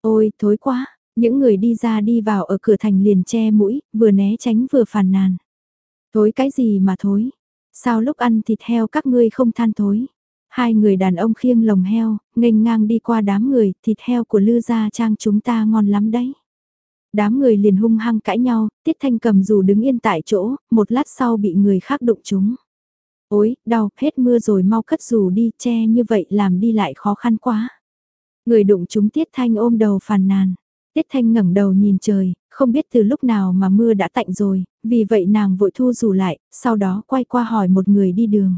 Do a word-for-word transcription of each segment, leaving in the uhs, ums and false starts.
Ôi, thối quá, những người đi ra đi vào ở cửa thành liền che mũi, vừa né tránh vừa phàn nàn. Thối cái gì mà thối? Sao lúc ăn thịt heo các ngươi không than thối? Hai người đàn ông khiêng lồng heo, nghênh ngang đi qua đám người, thịt heo của Lư Gia Trang chúng ta ngon lắm đấy. Đám người liền hung hăng cãi nhau, Tiết Thanh cầm dù đứng yên tại chỗ, một lát sau bị người khác đụng chúng. Ôi, đau, hết mưa rồi mau cất dù đi, che như vậy làm đi lại khó khăn quá. Người đụng chúng Tiết Thanh ôm đầu phàn nàn. Tiết Thanh ngẩng đầu nhìn trời, không biết từ lúc nào mà mưa đã tạnh rồi, vì vậy nàng vội thu dù lại, sau đó quay qua hỏi một người đi đường.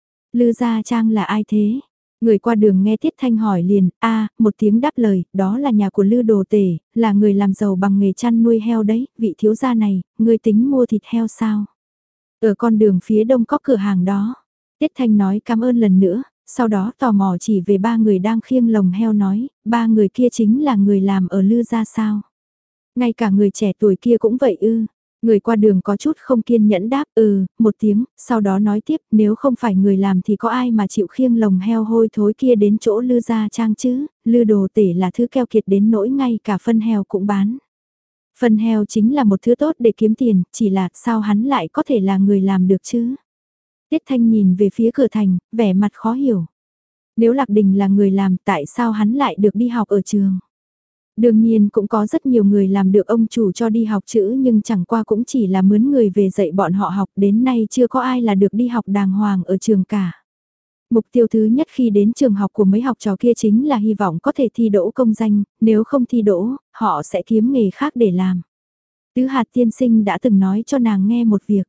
Lư Gia Trang là ai thế? Người qua đường nghe Tiết Thanh hỏi liền, a một tiếng đáp lời, đó là nhà của Lư Đồ Tể, là người làm giàu bằng nghề chăn nuôi heo đấy, vị thiếu gia này, người tính mua thịt heo sao? Ở con đường phía đông có cửa hàng đó. Tiết Thanh nói cảm ơn lần nữa, sau đó tò mò chỉ về ba người đang khiêng lồng heo nói, ba người kia chính là người làm ở Lư Gia sao? Ngay cả người trẻ tuổi kia cũng vậy ư. Người qua đường có chút không kiên nhẫn đáp ừ, một tiếng, sau đó nói tiếp nếu không phải người làm thì có ai mà chịu khiêng lồng heo hôi thối kia đến chỗ Lư Gia Trang chứ, Lư Đồ Tể là thứ keo kiệt đến nỗi ngay cả phân heo cũng bán. Phân heo chính là một thứ tốt để kiếm tiền, chỉ là sao hắn lại có thể là người làm được chứ? Tiết Thanh nhìn về phía cửa thành, vẻ mặt khó hiểu. Nếu Lạc Đình là người làm tại sao hắn lại được đi học ở trường? Đương nhiên cũng có rất nhiều người làm được ông chủ cho đi học chữ nhưng chẳng qua cũng chỉ là mướn người về dạy bọn họ học, đến nay chưa có ai là được đi học đàng hoàng ở trường cả. Mục tiêu thứ nhất khi đến trường học của mấy học trò kia chính là hy vọng có thể thi đỗ công danh, nếu không thi đỗ, họ sẽ kiếm nghề khác để làm. Tứ Hạt tiên sinh đã từng nói cho nàng nghe một việc.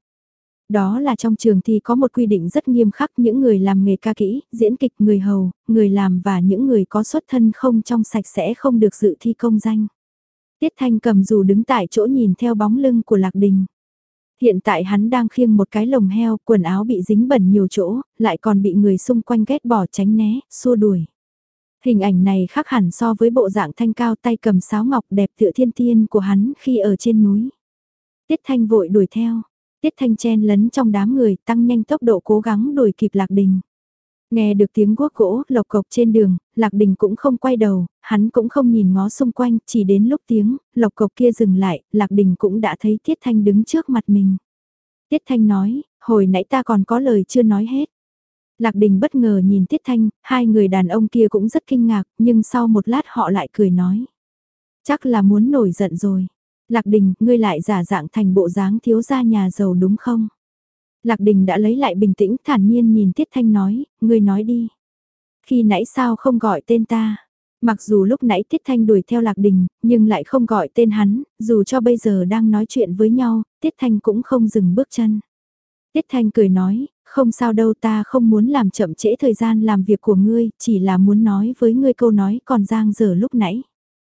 Đó là trong trường thì có một quy định rất nghiêm khắc, những người làm nghề ca kỹ, diễn kịch, người hầu, người làm và những người có xuất thân không trong sạch sẽ không được dự thi công danh. Tiết Thanh cầm dù đứng tại chỗ nhìn theo bóng lưng của Lạc Đình. Hiện tại hắn đang khiêng một cái lồng heo, quần áo bị dính bẩn nhiều chỗ, lại còn bị người xung quanh ghét bỏ tránh né, xua đuổi. Hình ảnh này khác hẳn so với bộ dạng thanh cao tay cầm sáo ngọc đẹp tựa thiên tiên của hắn khi ở trên núi. Tiết Thanh vội đuổi theo. Tiết Thanh chen lấn trong đám người tăng nhanh tốc độ cố gắng đuổi kịp Lạc Đình. Nghe được tiếng guốc gỗ lộc cộc trên đường, Lạc Đình cũng không quay đầu, hắn cũng không nhìn ngó xung quanh, chỉ đến lúc tiếng lộc cộc kia dừng lại, Lạc Đình cũng đã thấy Tiết Thanh đứng trước mặt mình. Tiết Thanh nói, hồi nãy ta còn có lời chưa nói hết. Lạc Đình bất ngờ nhìn Tiết Thanh, hai người đàn ông kia cũng rất kinh ngạc, nhưng sau một lát họ lại cười nói. Chắc là muốn nổi giận rồi. Lạc Đình, ngươi lại giả dạng thành bộ dáng thiếu gia nhà giàu đúng không? Lạc Đình đã lấy lại bình tĩnh thản nhiên nhìn Tiết Thanh nói, ngươi nói đi. Khi nãy sao không gọi tên ta? Mặc dù lúc nãy Tiết Thanh đuổi theo Lạc Đình, nhưng lại không gọi tên hắn, dù cho bây giờ đang nói chuyện với nhau, Tiết Thanh cũng không dừng bước chân. Tiết Thanh cười nói, không sao đâu ta không muốn làm chậm trễ thời gian làm việc của ngươi, chỉ là muốn nói với ngươi câu nói còn dang dở lúc nãy.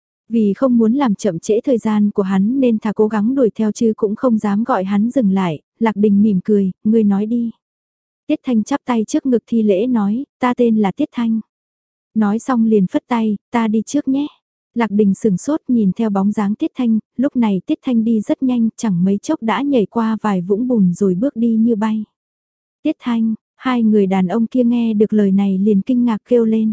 Vì không muốn làm chậm trễ thời gian của hắn nên thà cố gắng đuổi theo chứ cũng không dám gọi hắn dừng lại, Lạc Đình mỉm cười, ngươi nói đi. Tiết Thanh chắp tay trước ngực thi lễ nói, ta tên là Tiết Thanh. Nói xong liền phất tay, ta đi trước nhé. Lạc Đình sừng sốt nhìn theo bóng dáng Tiết Thanh, lúc này Tiết Thanh đi rất nhanh, chẳng mấy chốc đã nhảy qua vài vũng bùn rồi bước đi như bay. Tiết Thanh, hai người đàn ông kia nghe được lời này liền kinh ngạc kêu lên.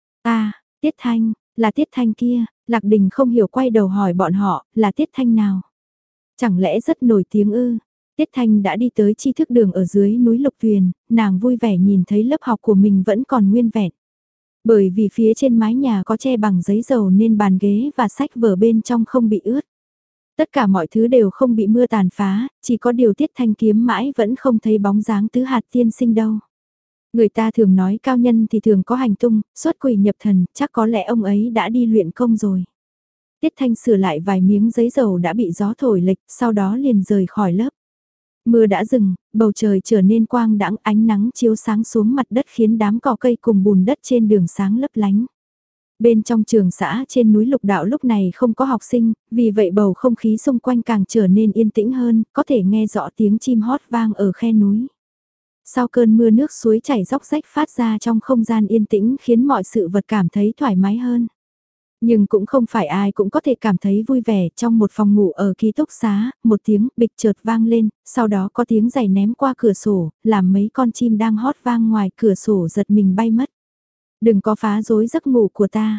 À, Tiết Thanh, là Tiết Thanh kia, Lạc Đình không hiểu quay đầu hỏi bọn họ, là Tiết Thanh nào? Chẳng lẽ rất nổi tiếng ư? Tiết Thanh đã đi tới tri thức đường ở dưới núi Lục Tuyền, nàng vui vẻ nhìn thấy lớp học của mình vẫn còn nguyên vẹn. Bởi vì phía trên mái nhà có che bằng giấy dầu nên bàn ghế và sách vở bên trong không bị ướt. Tất cả mọi thứ đều không bị mưa tàn phá, chỉ có điều Tiết Thanh kiếm mãi vẫn không thấy bóng dáng Tứ Hạt tiên sinh đâu. Người ta thường nói cao nhân thì thường có hành tung, xuất quỷ nhập thần, chắc có lẽ ông ấy đã đi luyện công rồi. Tiết Thanh sửa lại vài miếng giấy dầu đã bị gió thổi lệch, sau đó liền rời khỏi lớp. Mưa đã dừng, bầu trời trở nên quang đãng, ánh nắng chiếu sáng xuống mặt đất khiến đám cỏ cây cùng bùn đất trên đường sáng lấp lánh. Bên trong trường xã trên núi Lục Đạo lúc này không có học sinh, vì vậy bầu không khí xung quanh càng trở nên yên tĩnh hơn, có thể nghe rõ tiếng chim hót vang ở khe núi. Sau cơn mưa nước suối chảy róc rách phát ra trong không gian yên tĩnh khiến mọi sự vật cảm thấy thoải mái hơn. Nhưng cũng không phải ai cũng có thể cảm thấy vui vẻ, trong một phòng ngủ ở ký túc xá, một tiếng bịch chợt vang lên, sau đó có tiếng giày ném qua cửa sổ, làm mấy con chim đang hót vang ngoài cửa sổ giật mình bay mất. Đừng có phá rối giấc ngủ của ta.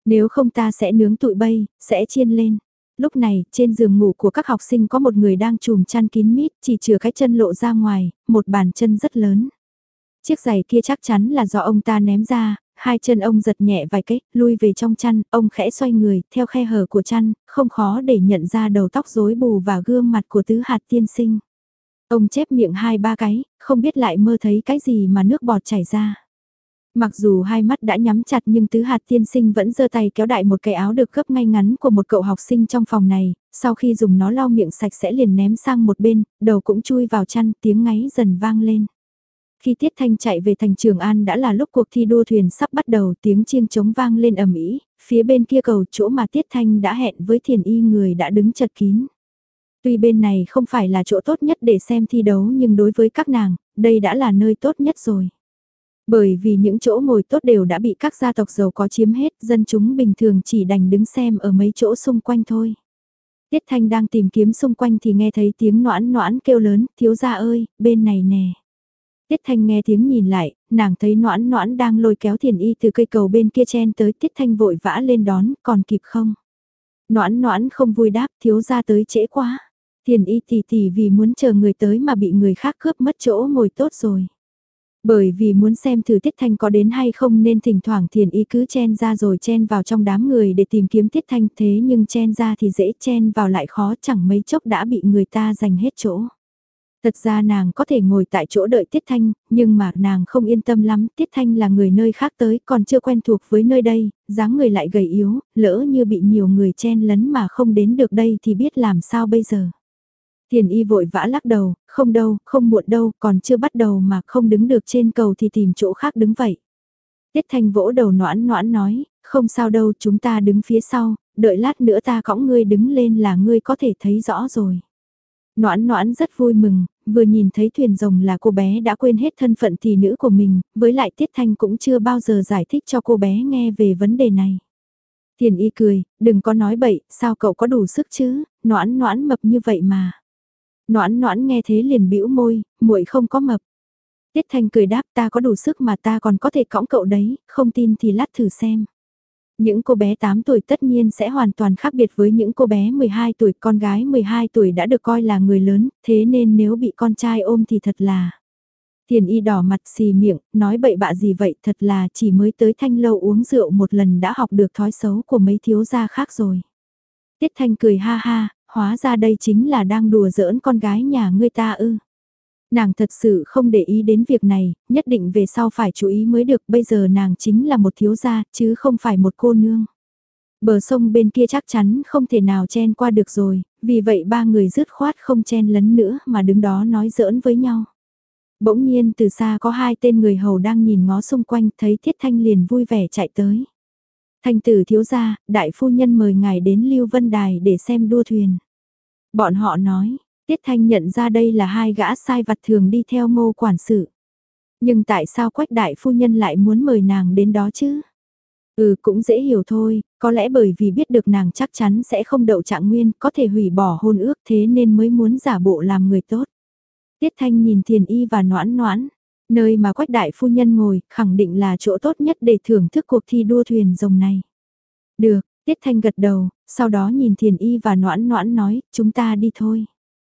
Nếu không ta sẽ nướng tụi bay, sẽ chiên lên. Lúc này, trên giường ngủ của các học sinh có một người đang trùm chăn kín mít, chỉ chừa cái chân lộ ra ngoài, một bàn chân rất lớn. Chiếc giày kia chắc chắn là do ông ta ném ra, hai chân ông giật nhẹ vài cái, lui về trong chăn, ông khẽ xoay người, theo khe hở của chăn, không khó để nhận ra đầu tóc rối bù và gương mặt của tứ hạt tiên sinh. Ông chép miệng hai ba cái, không biết lại mơ thấy cái gì mà nước bọt chảy ra. Mặc dù hai mắt đã nhắm chặt nhưng tứ hạt tiên sinh vẫn giơ tay kéo đại một cái áo được gấp ngay ngắn của một cậu học sinh trong phòng này, sau khi dùng nó lau miệng sạch sẽ liền ném sang một bên, đầu cũng chui vào chăn, tiếng ngáy dần vang lên. Khi Tiết Thanh chạy về thành Trường An đã là lúc cuộc thi đua thuyền sắp bắt đầu, tiếng chiêng trống vang lên ầm ĩ, phía bên kia cầu chỗ mà Tiết Thanh đã hẹn với Thiền Y người đã đứng chật kín. Tuy bên này không phải là chỗ tốt nhất để xem thi đấu nhưng đối với các nàng, đây đã là nơi tốt nhất rồi. Bởi vì những chỗ ngồi tốt đều đã bị các gia tộc giàu có chiếm hết, dân chúng bình thường chỉ đành đứng xem ở mấy chỗ xung quanh thôi. Tiết Thanh đang tìm kiếm xung quanh thì nghe thấy tiếng noãn noãn kêu lớn, thiếu gia ơi, bên này nè. Tiết Thanh nghe tiếng nhìn lại, nàng thấy noãn noãn đang lôi kéo Thiền Y từ cây cầu bên kia chen tới, Tiết Thanh vội vã lên đón, còn kịp không? Noãn noãn không vui đáp, thiếu gia tới trễ quá. Thiền Y tỉ tỉ vì muốn chờ người tới mà bị người khác cướp mất chỗ ngồi tốt rồi. Bởi vì muốn xem thử Tiết Thanh có đến hay không nên thỉnh thoảng Thiền Y cứ chen ra rồi chen vào trong đám người để tìm kiếm Tiết Thanh, thế nhưng chen ra thì dễ, chen vào lại khó, chẳng mấy chốc đã bị người ta giành hết chỗ. Thật ra nàng có thể ngồi tại chỗ đợi Tiết Thanh, nhưng mà nàng không yên tâm lắm, Tiết Thanh là người nơi khác tới, còn chưa quen thuộc với nơi đây, dáng người lại gầy yếu, lỡ như bị nhiều người chen lấn mà không đến được đây thì biết làm sao bây giờ. Thiền Y vội vã lắc đầu, không đâu, không muộn đâu, còn chưa bắt đầu mà không đứng được trên cầu thì tìm chỗ khác đứng vậy. Tiết Thanh vỗ đầu noãn noãn nói, không sao đâu, chúng ta đứng phía sau, đợi lát nữa ta cõng ngươi đứng lên là ngươi có thể thấy rõ rồi. Noãn noãn rất vui mừng, vừa nhìn thấy thuyền rồng là cô bé đã quên hết thân phận tỷ nữ của mình, với lại Tiết Thanh cũng chưa bao giờ giải thích cho cô bé nghe về vấn đề này. Thiền Y cười, đừng có nói bậy, sao cậu có đủ sức chứ, noãn noãn mập như vậy mà. Noãn noãn nghe thế liền bĩu môi, muội không có mập. Tiết Thanh cười đáp, ta có đủ sức mà ta còn có thể cõng cậu đấy, không tin thì lát thử xem. Những cô bé tám tuổi tất nhiên sẽ hoàn toàn khác biệt với những cô bé mười hai tuổi, con gái mười hai tuổi đã được coi là người lớn, thế nên nếu bị con trai ôm thì thật là... Thiền Y đỏ mặt xì miệng, nói bậy bạ gì vậy, thật là chỉ mới tới Thanh lâu uống rượu một lần đã học được thói xấu của mấy thiếu gia khác rồi. Tiết Thanh cười ha ha, hóa ra đây chính là đang đùa giỡn con gái nhà ngươi ta ư. Nàng thật sự không để ý đến việc này, nhất định về sau phải chú ý mới được, bây giờ nàng chính là một thiếu gia, chứ không phải một cô nương. Bờ sông bên kia chắc chắn không thể nào chen qua được rồi, vì vậy ba người dứt khoát không chen lấn nữa mà đứng đó nói giỡn với nhau. Bỗng nhiên từ xa có hai tên người hầu đang nhìn ngó xung quanh, thấy Tiết Thanh liền vui vẻ chạy tới. Thanh tử thiếu gia, đại phu nhân mời ngài đến Lưu Vân Đài để xem đua thuyền. Bọn họ nói, Tiết Thanh nhận ra đây là hai gã sai vặt thường đi theo Ngô quản sự. Nhưng tại sao Quách đại phu nhân lại muốn mời nàng đến đó chứ? Ừ, cũng dễ hiểu thôi, có lẽ bởi vì biết được nàng chắc chắn sẽ không đậu trạng nguyên, có thể hủy bỏ hôn ước, thế nên mới muốn giả bộ làm người tốt. Tiết Thanh nhìn Thiền Y và noãn noãn, nơi mà Quách đại phu nhân ngồi, khẳng định là chỗ tốt nhất để thưởng thức cuộc thi đua thuyền rồng này. Được, Tiết Thanh gật đầu, sau đó nhìn Thiền Y và noãn noãn nói, chúng ta đi thôi.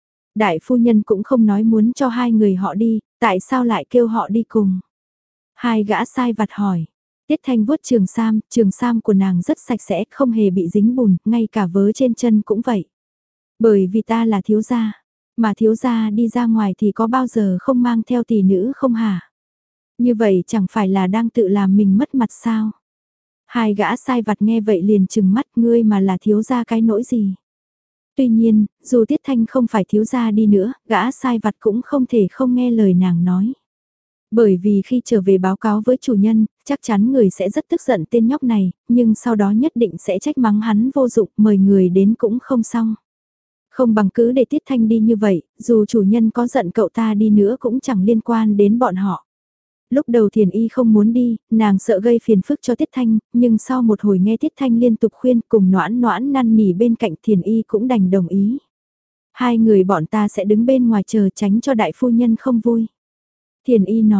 Đại phu nhân cũng không nói muốn cho hai người họ đi, tại sao lại kêu họ đi cùng. Hai gã sai vặt hỏi. Tiết Thanh vuốt trường sam, trường sam của nàng rất sạch sẽ, không hề bị dính bùn, ngay cả vớ trên chân cũng vậy. Bởi vì ta là thiếu gia, mà thiếu gia đi ra ngoài thì có bao giờ không mang theo tỷ nữ không hả? Như vậy chẳng phải là đang tự làm mình mất mặt sao? Hai gã sai vặt nghe vậy liền trừng mắt, ngươi mà là thiếu gia cái nỗi gì? Tuy nhiên, dù Tiết Thanh không phải thiếu gia đi nữa, gã sai vặt cũng không thể không nghe lời nàng nói. Bởi vì khi trở về báo cáo với chủ nhân, chắc chắn người sẽ rất tức giận tên nhóc này, nhưng sau đó nhất định sẽ trách mắng hắn vô dụng, mời người đến cũng không xong. Không bằng cứ để Tiết Thanh đi như vậy, dù chủ nhân có giận cậu ta đi nữa cũng chẳng liên quan đến bọn họ. Lúc đầu Thiền Y không muốn đi, nàng sợ gây phiền phức cho Tiết Thanh, nhưng sau một hồi nghe Tiết Thanh liên tục khuyên cùng noãn noãn năn nỉ bên cạnh Thiền Y cũng đành đồng ý. Hai người bọn ta sẽ đứng bên ngoài chờ tránh cho đại phu nhân không vui. Thiền Y nói,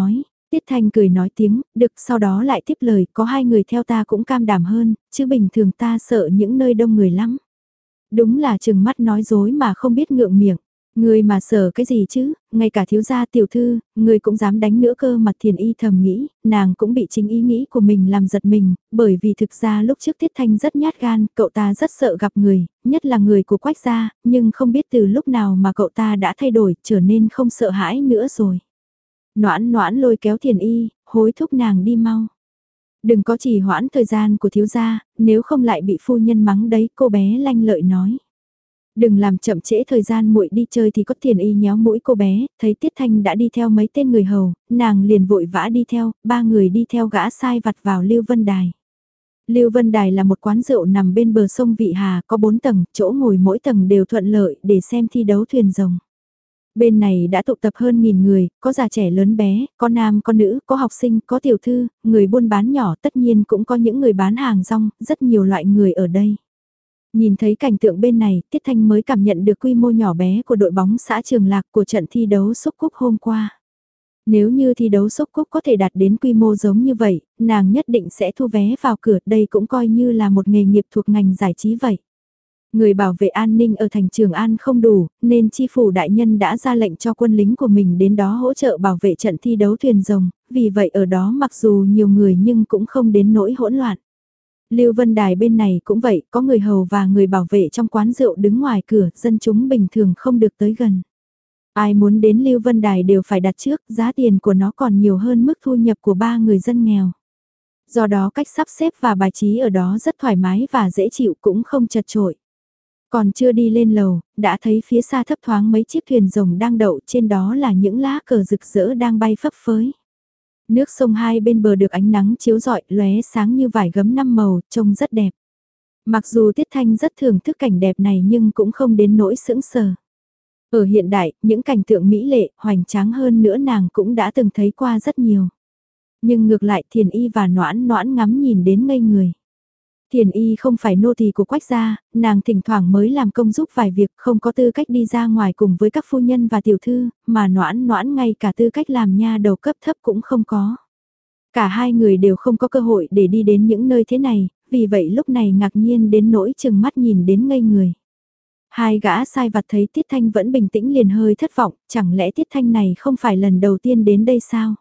Tiết Thanh cười nói tiếng, được, sau đó lại tiếp lời, có hai người theo ta cũng cam đảm hơn, chứ bình thường ta sợ những nơi đông người lắm. Đúng là chừng mắt nói dối mà không biết ngượng miệng. Người mà sợ cái gì chứ, ngay cả thiếu gia tiểu thư, người cũng dám đánh nữa cơ. Mặt Thiền Y thầm nghĩ, nàng cũng bị chính ý nghĩ của mình làm giật mình, bởi vì thực ra lúc trước Tiết Thanh rất nhát gan, cậu ta rất sợ gặp người, nhất là người của Quách gia, nhưng không biết từ lúc nào mà cậu ta đã thay đổi, trở nên không sợ hãi nữa rồi. Noãn noãn lôi kéo Thiền Y, hối thúc nàng đi mau. Đừng có trì hoãn thời gian của thiếu gia, nếu không lại bị phu nhân mắng đấy, cô bé lanh lợi nói. Đừng làm chậm trễ thời gian muội đi chơi thì có. Thiền Y nhéo mũi cô bé, thấy Tiết Thanh đã đi theo mấy tên người hầu, nàng liền vội vã đi theo, ba người đi theo gã sai vặt vào Lưu Vân Đài. Lưu Vân Đài là một quán rượu nằm bên bờ sông Vị Hà, có bốn tầng, chỗ ngồi mỗi tầng đều thuận lợi để xem thi đấu thuyền rồng. Bên này đã tụ tập hơn nghìn người, có già trẻ lớn bé, có nam có nữ, có học sinh, có tiểu thư, người buôn bán nhỏ, tất nhiên cũng có những người bán hàng rong, rất nhiều loại người ở đây. Nhìn thấy cảnh tượng bên này, Tiết Thanh mới cảm nhận được quy mô nhỏ bé của đội bóng xã Trường Lạc của trận thi đấu xúc cúp hôm qua. Nếu như thi đấu xúc cúp có thể đạt đến quy mô giống như vậy, nàng nhất định sẽ thu vé vào cửa, đây cũng coi như là một nghề nghiệp thuộc ngành giải trí vậy. Người bảo vệ an ninh ở thành Trường An không đủ, nên chi phủ đại nhân đã ra lệnh cho quân lính của mình đến đó hỗ trợ bảo vệ trận thi đấu thuyền rồng, vì vậy ở đó mặc dù nhiều người nhưng cũng không đến nỗi hỗn loạn. Lưu Vân Đài bên này cũng vậy, có người hầu và người bảo vệ trong quán rượu đứng ngoài cửa, dân chúng bình thường không được tới gần. Ai muốn đến Lưu Vân Đài đều phải đặt trước, giá tiền của nó còn nhiều hơn mức thu nhập của ba người dân nghèo. Do đó cách sắp xếp và bài trí ở đó rất thoải mái và dễ chịu, cũng không chật chội. Còn chưa đi lên lầu, đã thấy phía xa thấp thoáng mấy chiếc thuyền rồng đang đậu, trên đó là những lá cờ rực rỡ đang bay phấp phới. Nước sông hai bên bờ được ánh nắng chiếu rọi, lóe sáng như vải gấm năm màu, trông rất đẹp. Mặc dù Tiết Thanh rất thưởng thức cảnh đẹp này nhưng cũng không đến nỗi sững sờ. Ở hiện đại, những cảnh tượng mỹ lệ, hoành tráng hơn nữa nàng cũng đã từng thấy qua rất nhiều. Nhưng ngược lại Thiền Y và Noãn Noãn ngắm nhìn đến ngây người. Thiền Y không phải nô tỳ của Quách gia, nàng thỉnh thoảng mới làm công giúp vài việc, không có tư cách đi ra ngoài cùng với các phu nhân và tiểu thư, mà Noãn Noãn ngay cả tư cách làm nha đầu cấp thấp cũng không có. Cả hai người đều không có cơ hội để đi đến những nơi thế này, vì vậy lúc này ngạc nhiên đến nỗi chừng mắt nhìn đến ngây người. Hai gã sai vặt thấy Tiết Thanh vẫn bình tĩnh liền hơi thất vọng, chẳng lẽ Tiết Thanh này không phải lần đầu tiên đến đây sao?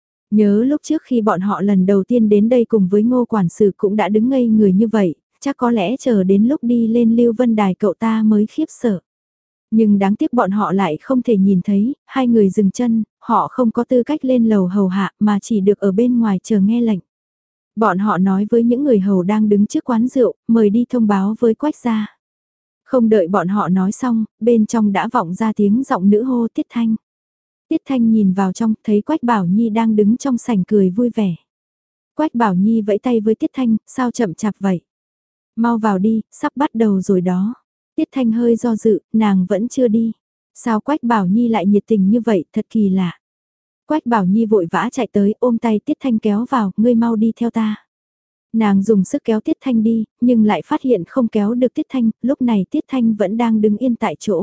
Nhớ lúc trước khi bọn họ lần đầu tiên đến đây cùng với Ngô quản sự cũng đã đứng ngây người như vậy, chắc có lẽ chờ đến lúc đi lên Lưu Vân Đài cậu ta mới khiếp sợ. Nhưng đáng tiếc bọn họ lại không thể nhìn thấy, hai người dừng chân, họ không có tư cách lên lầu hầu hạ mà chỉ được ở bên ngoài chờ nghe lệnh. Bọn họ nói với những người hầu đang đứng trước quán rượu, mời đi thông báo với Quách gia. Không đợi bọn họ nói xong, bên trong đã vọng ra tiếng giọng nữ hô Tiết Thanh. Tiết Thanh nhìn vào trong, thấy Quách Bảo Nhi đang đứng trong sảnh cười vui vẻ. Quách Bảo Nhi vẫy tay với Tiết Thanh, sao chậm chạp vậy? Mau vào đi, sắp bắt đầu rồi đó. Tiết Thanh hơi do dự, nàng vẫn chưa đi. Sao Quách Bảo Nhi lại nhiệt tình như vậy, thật kỳ lạ. Quách Bảo Nhi vội vã chạy tới ôm tay Tiết Thanh kéo vào, ngươi mau đi theo ta. Nàng dùng sức kéo Tiết Thanh đi, nhưng lại phát hiện không kéo được Tiết Thanh, lúc này Tiết Thanh vẫn đang đứng yên tại chỗ.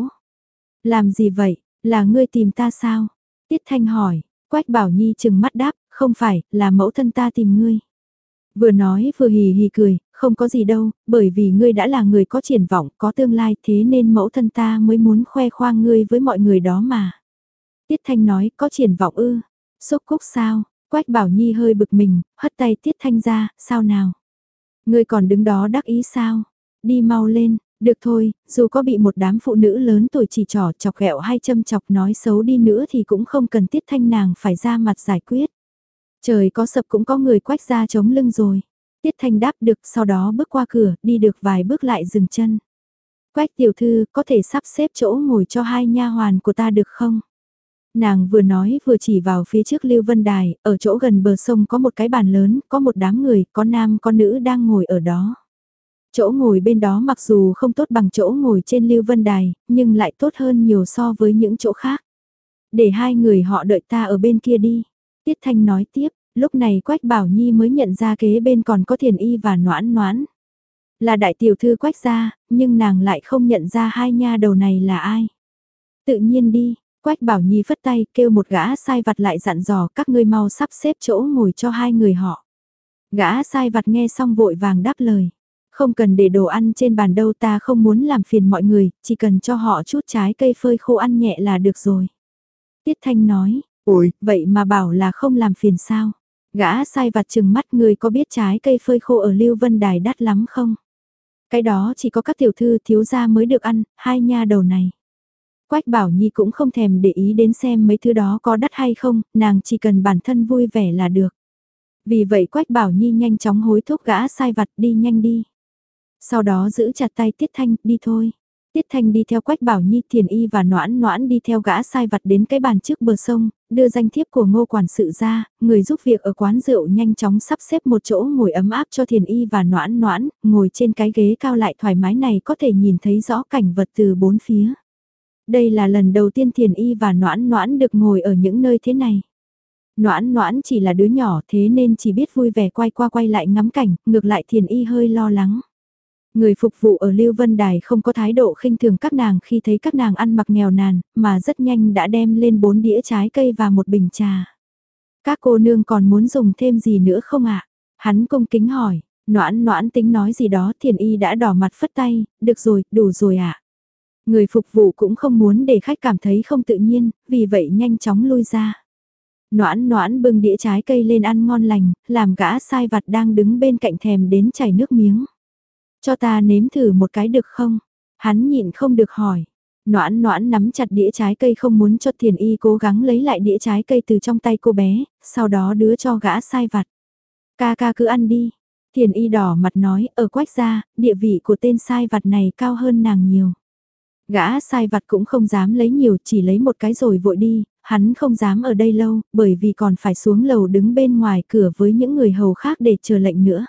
Làm gì vậy, là ngươi tìm ta sao? Tiết Thanh hỏi, Quách Bảo Nhi chừng mắt đáp, không phải, là mẫu thân ta tìm ngươi. Vừa nói vừa hì hì cười, không có gì đâu, bởi vì ngươi đã là người có triển vọng, có tương lai thế nên mẫu thân ta mới muốn khoe khoang ngươi với mọi người đó mà. Tiết Thanh nói, có triển vọng ư, xúc cúc sao, Quách Bảo Nhi hơi bực mình, hất tay Tiết Thanh ra, sao nào? Ngươi còn đứng đó đắc ý sao? Đi mau lên, được thôi, dù có bị một đám phụ nữ lớn tuổi chỉ trỏ chọc ghẹo hay châm chọc nói xấu đi nữa thì cũng không cần Tiết Thanh nàng phải ra mặt giải quyết. Trời có sập cũng có người Quách ra chống lưng rồi. Tiết Thanh đáp được, sau đó bước qua cửa, đi được vài bước lại dừng chân. Quách tiểu thư, có thể sắp xếp chỗ ngồi cho hai nha hoàn của ta được không? Nàng vừa nói vừa chỉ vào phía trước Lưu Vân Đài, ở chỗ gần bờ sông có một cái bàn lớn, có một đám người, có nam có nữ đang ngồi ở đó. Chỗ ngồi bên đó mặc dù không tốt bằng chỗ ngồi trên Lưu Vân Đài, nhưng lại tốt hơn nhiều so với những chỗ khác. Để hai người họ đợi ta ở bên kia đi. Tiết Thanh nói tiếp, lúc này Quách Bảo Nhi mới nhận ra kế bên còn có Thiền Y và Noãn Noãn. Là đại tiểu thư Quách gia, nhưng nàng lại không nhận ra hai nha đầu này là ai. Tự nhiên đi, Quách Bảo Nhi phất tay kêu một gã sai vặt lại dặn dò các ngươi mau sắp xếp chỗ ngồi cho hai người họ. Gã sai vặt nghe xong vội vàng đáp lời. Không cần để đồ ăn trên bàn đâu, ta không muốn làm phiền mọi người, chỉ cần cho họ chút trái cây phơi khô ăn nhẹ là được rồi. Tiết Thanh nói, ôi, vậy mà bảo là không làm phiền sao? Gã sai vặt chừng mắt, người có biết trái cây phơi khô ở Lưu Vân Đài đắt lắm không? Cái đó chỉ có các tiểu thư thiếu gia mới được ăn, hai nha đầu này. Quách Bảo Nhi cũng không thèm để ý đến xem mấy thứ đó có đắt hay không, nàng chỉ cần bản thân vui vẻ là được. Vì vậy Quách Bảo Nhi nhanh chóng hối thúc gã sai vặt đi nhanh đi. Sau đó giữ chặt tay Tiết Thanh, đi thôi. Tiết Thanh đi theo Quách Bảo Nhi, Thiền Y và Noãn Noãn đi theo gã sai vặt đến cái bàn trước bờ sông, đưa danh thiếp của Ngô quản sự ra, người giúp việc ở quán rượu nhanh chóng sắp xếp một chỗ ngồi ấm áp cho Thiền Y và Noãn Noãn, ngồi trên cái ghế cao lại thoải mái này có thể nhìn thấy rõ cảnh vật từ bốn phía. Đây là lần đầu tiên Thiền Y và Noãn Noãn được ngồi ở những nơi thế này. Noãn Noãn chỉ là đứa nhỏ thế nên chỉ biết vui vẻ quay qua quay lại ngắm cảnh, ngược lại Thiền Y hơi lo lắng. Người phục vụ ở Lưu Vân Đài không có thái độ khinh thường các nàng khi thấy các nàng ăn mặc nghèo nàn, mà rất nhanh đã đem lên bốn đĩa trái cây và một bình trà. Các cô nương còn muốn dùng thêm gì nữa không ạ? Hắn cung kính hỏi, Noãn Noãn tính nói gì đó, Thiền Y đã đỏ mặt phất tay, được rồi, đủ rồi ạ. Người phục vụ cũng không muốn để khách cảm thấy không tự nhiên, vì vậy nhanh chóng lui ra. Noãn Noãn bưng đĩa trái cây lên ăn ngon lành, làm gã sai vặt đang đứng bên cạnh thèm đến chảy nước miếng. Cho ta nếm thử một cái được không? Hắn nhịn không được hỏi. Noãn Noãn nắm chặt đĩa trái cây không muốn cho Thiền Y cố gắng lấy lại đĩa trái cây từ trong tay cô bé, sau đó đưa cho gã sai vặt. Ca ca cứ ăn đi. Thiền Y đỏ mặt nói, ở Quách gia, địa vị của tên sai vặt này cao hơn nàng nhiều. Gã sai vặt cũng không dám lấy nhiều, chỉ lấy một cái rồi vội đi, hắn không dám ở đây lâu, bởi vì còn phải xuống lầu đứng bên ngoài cửa với những người hầu khác để chờ lệnh nữa.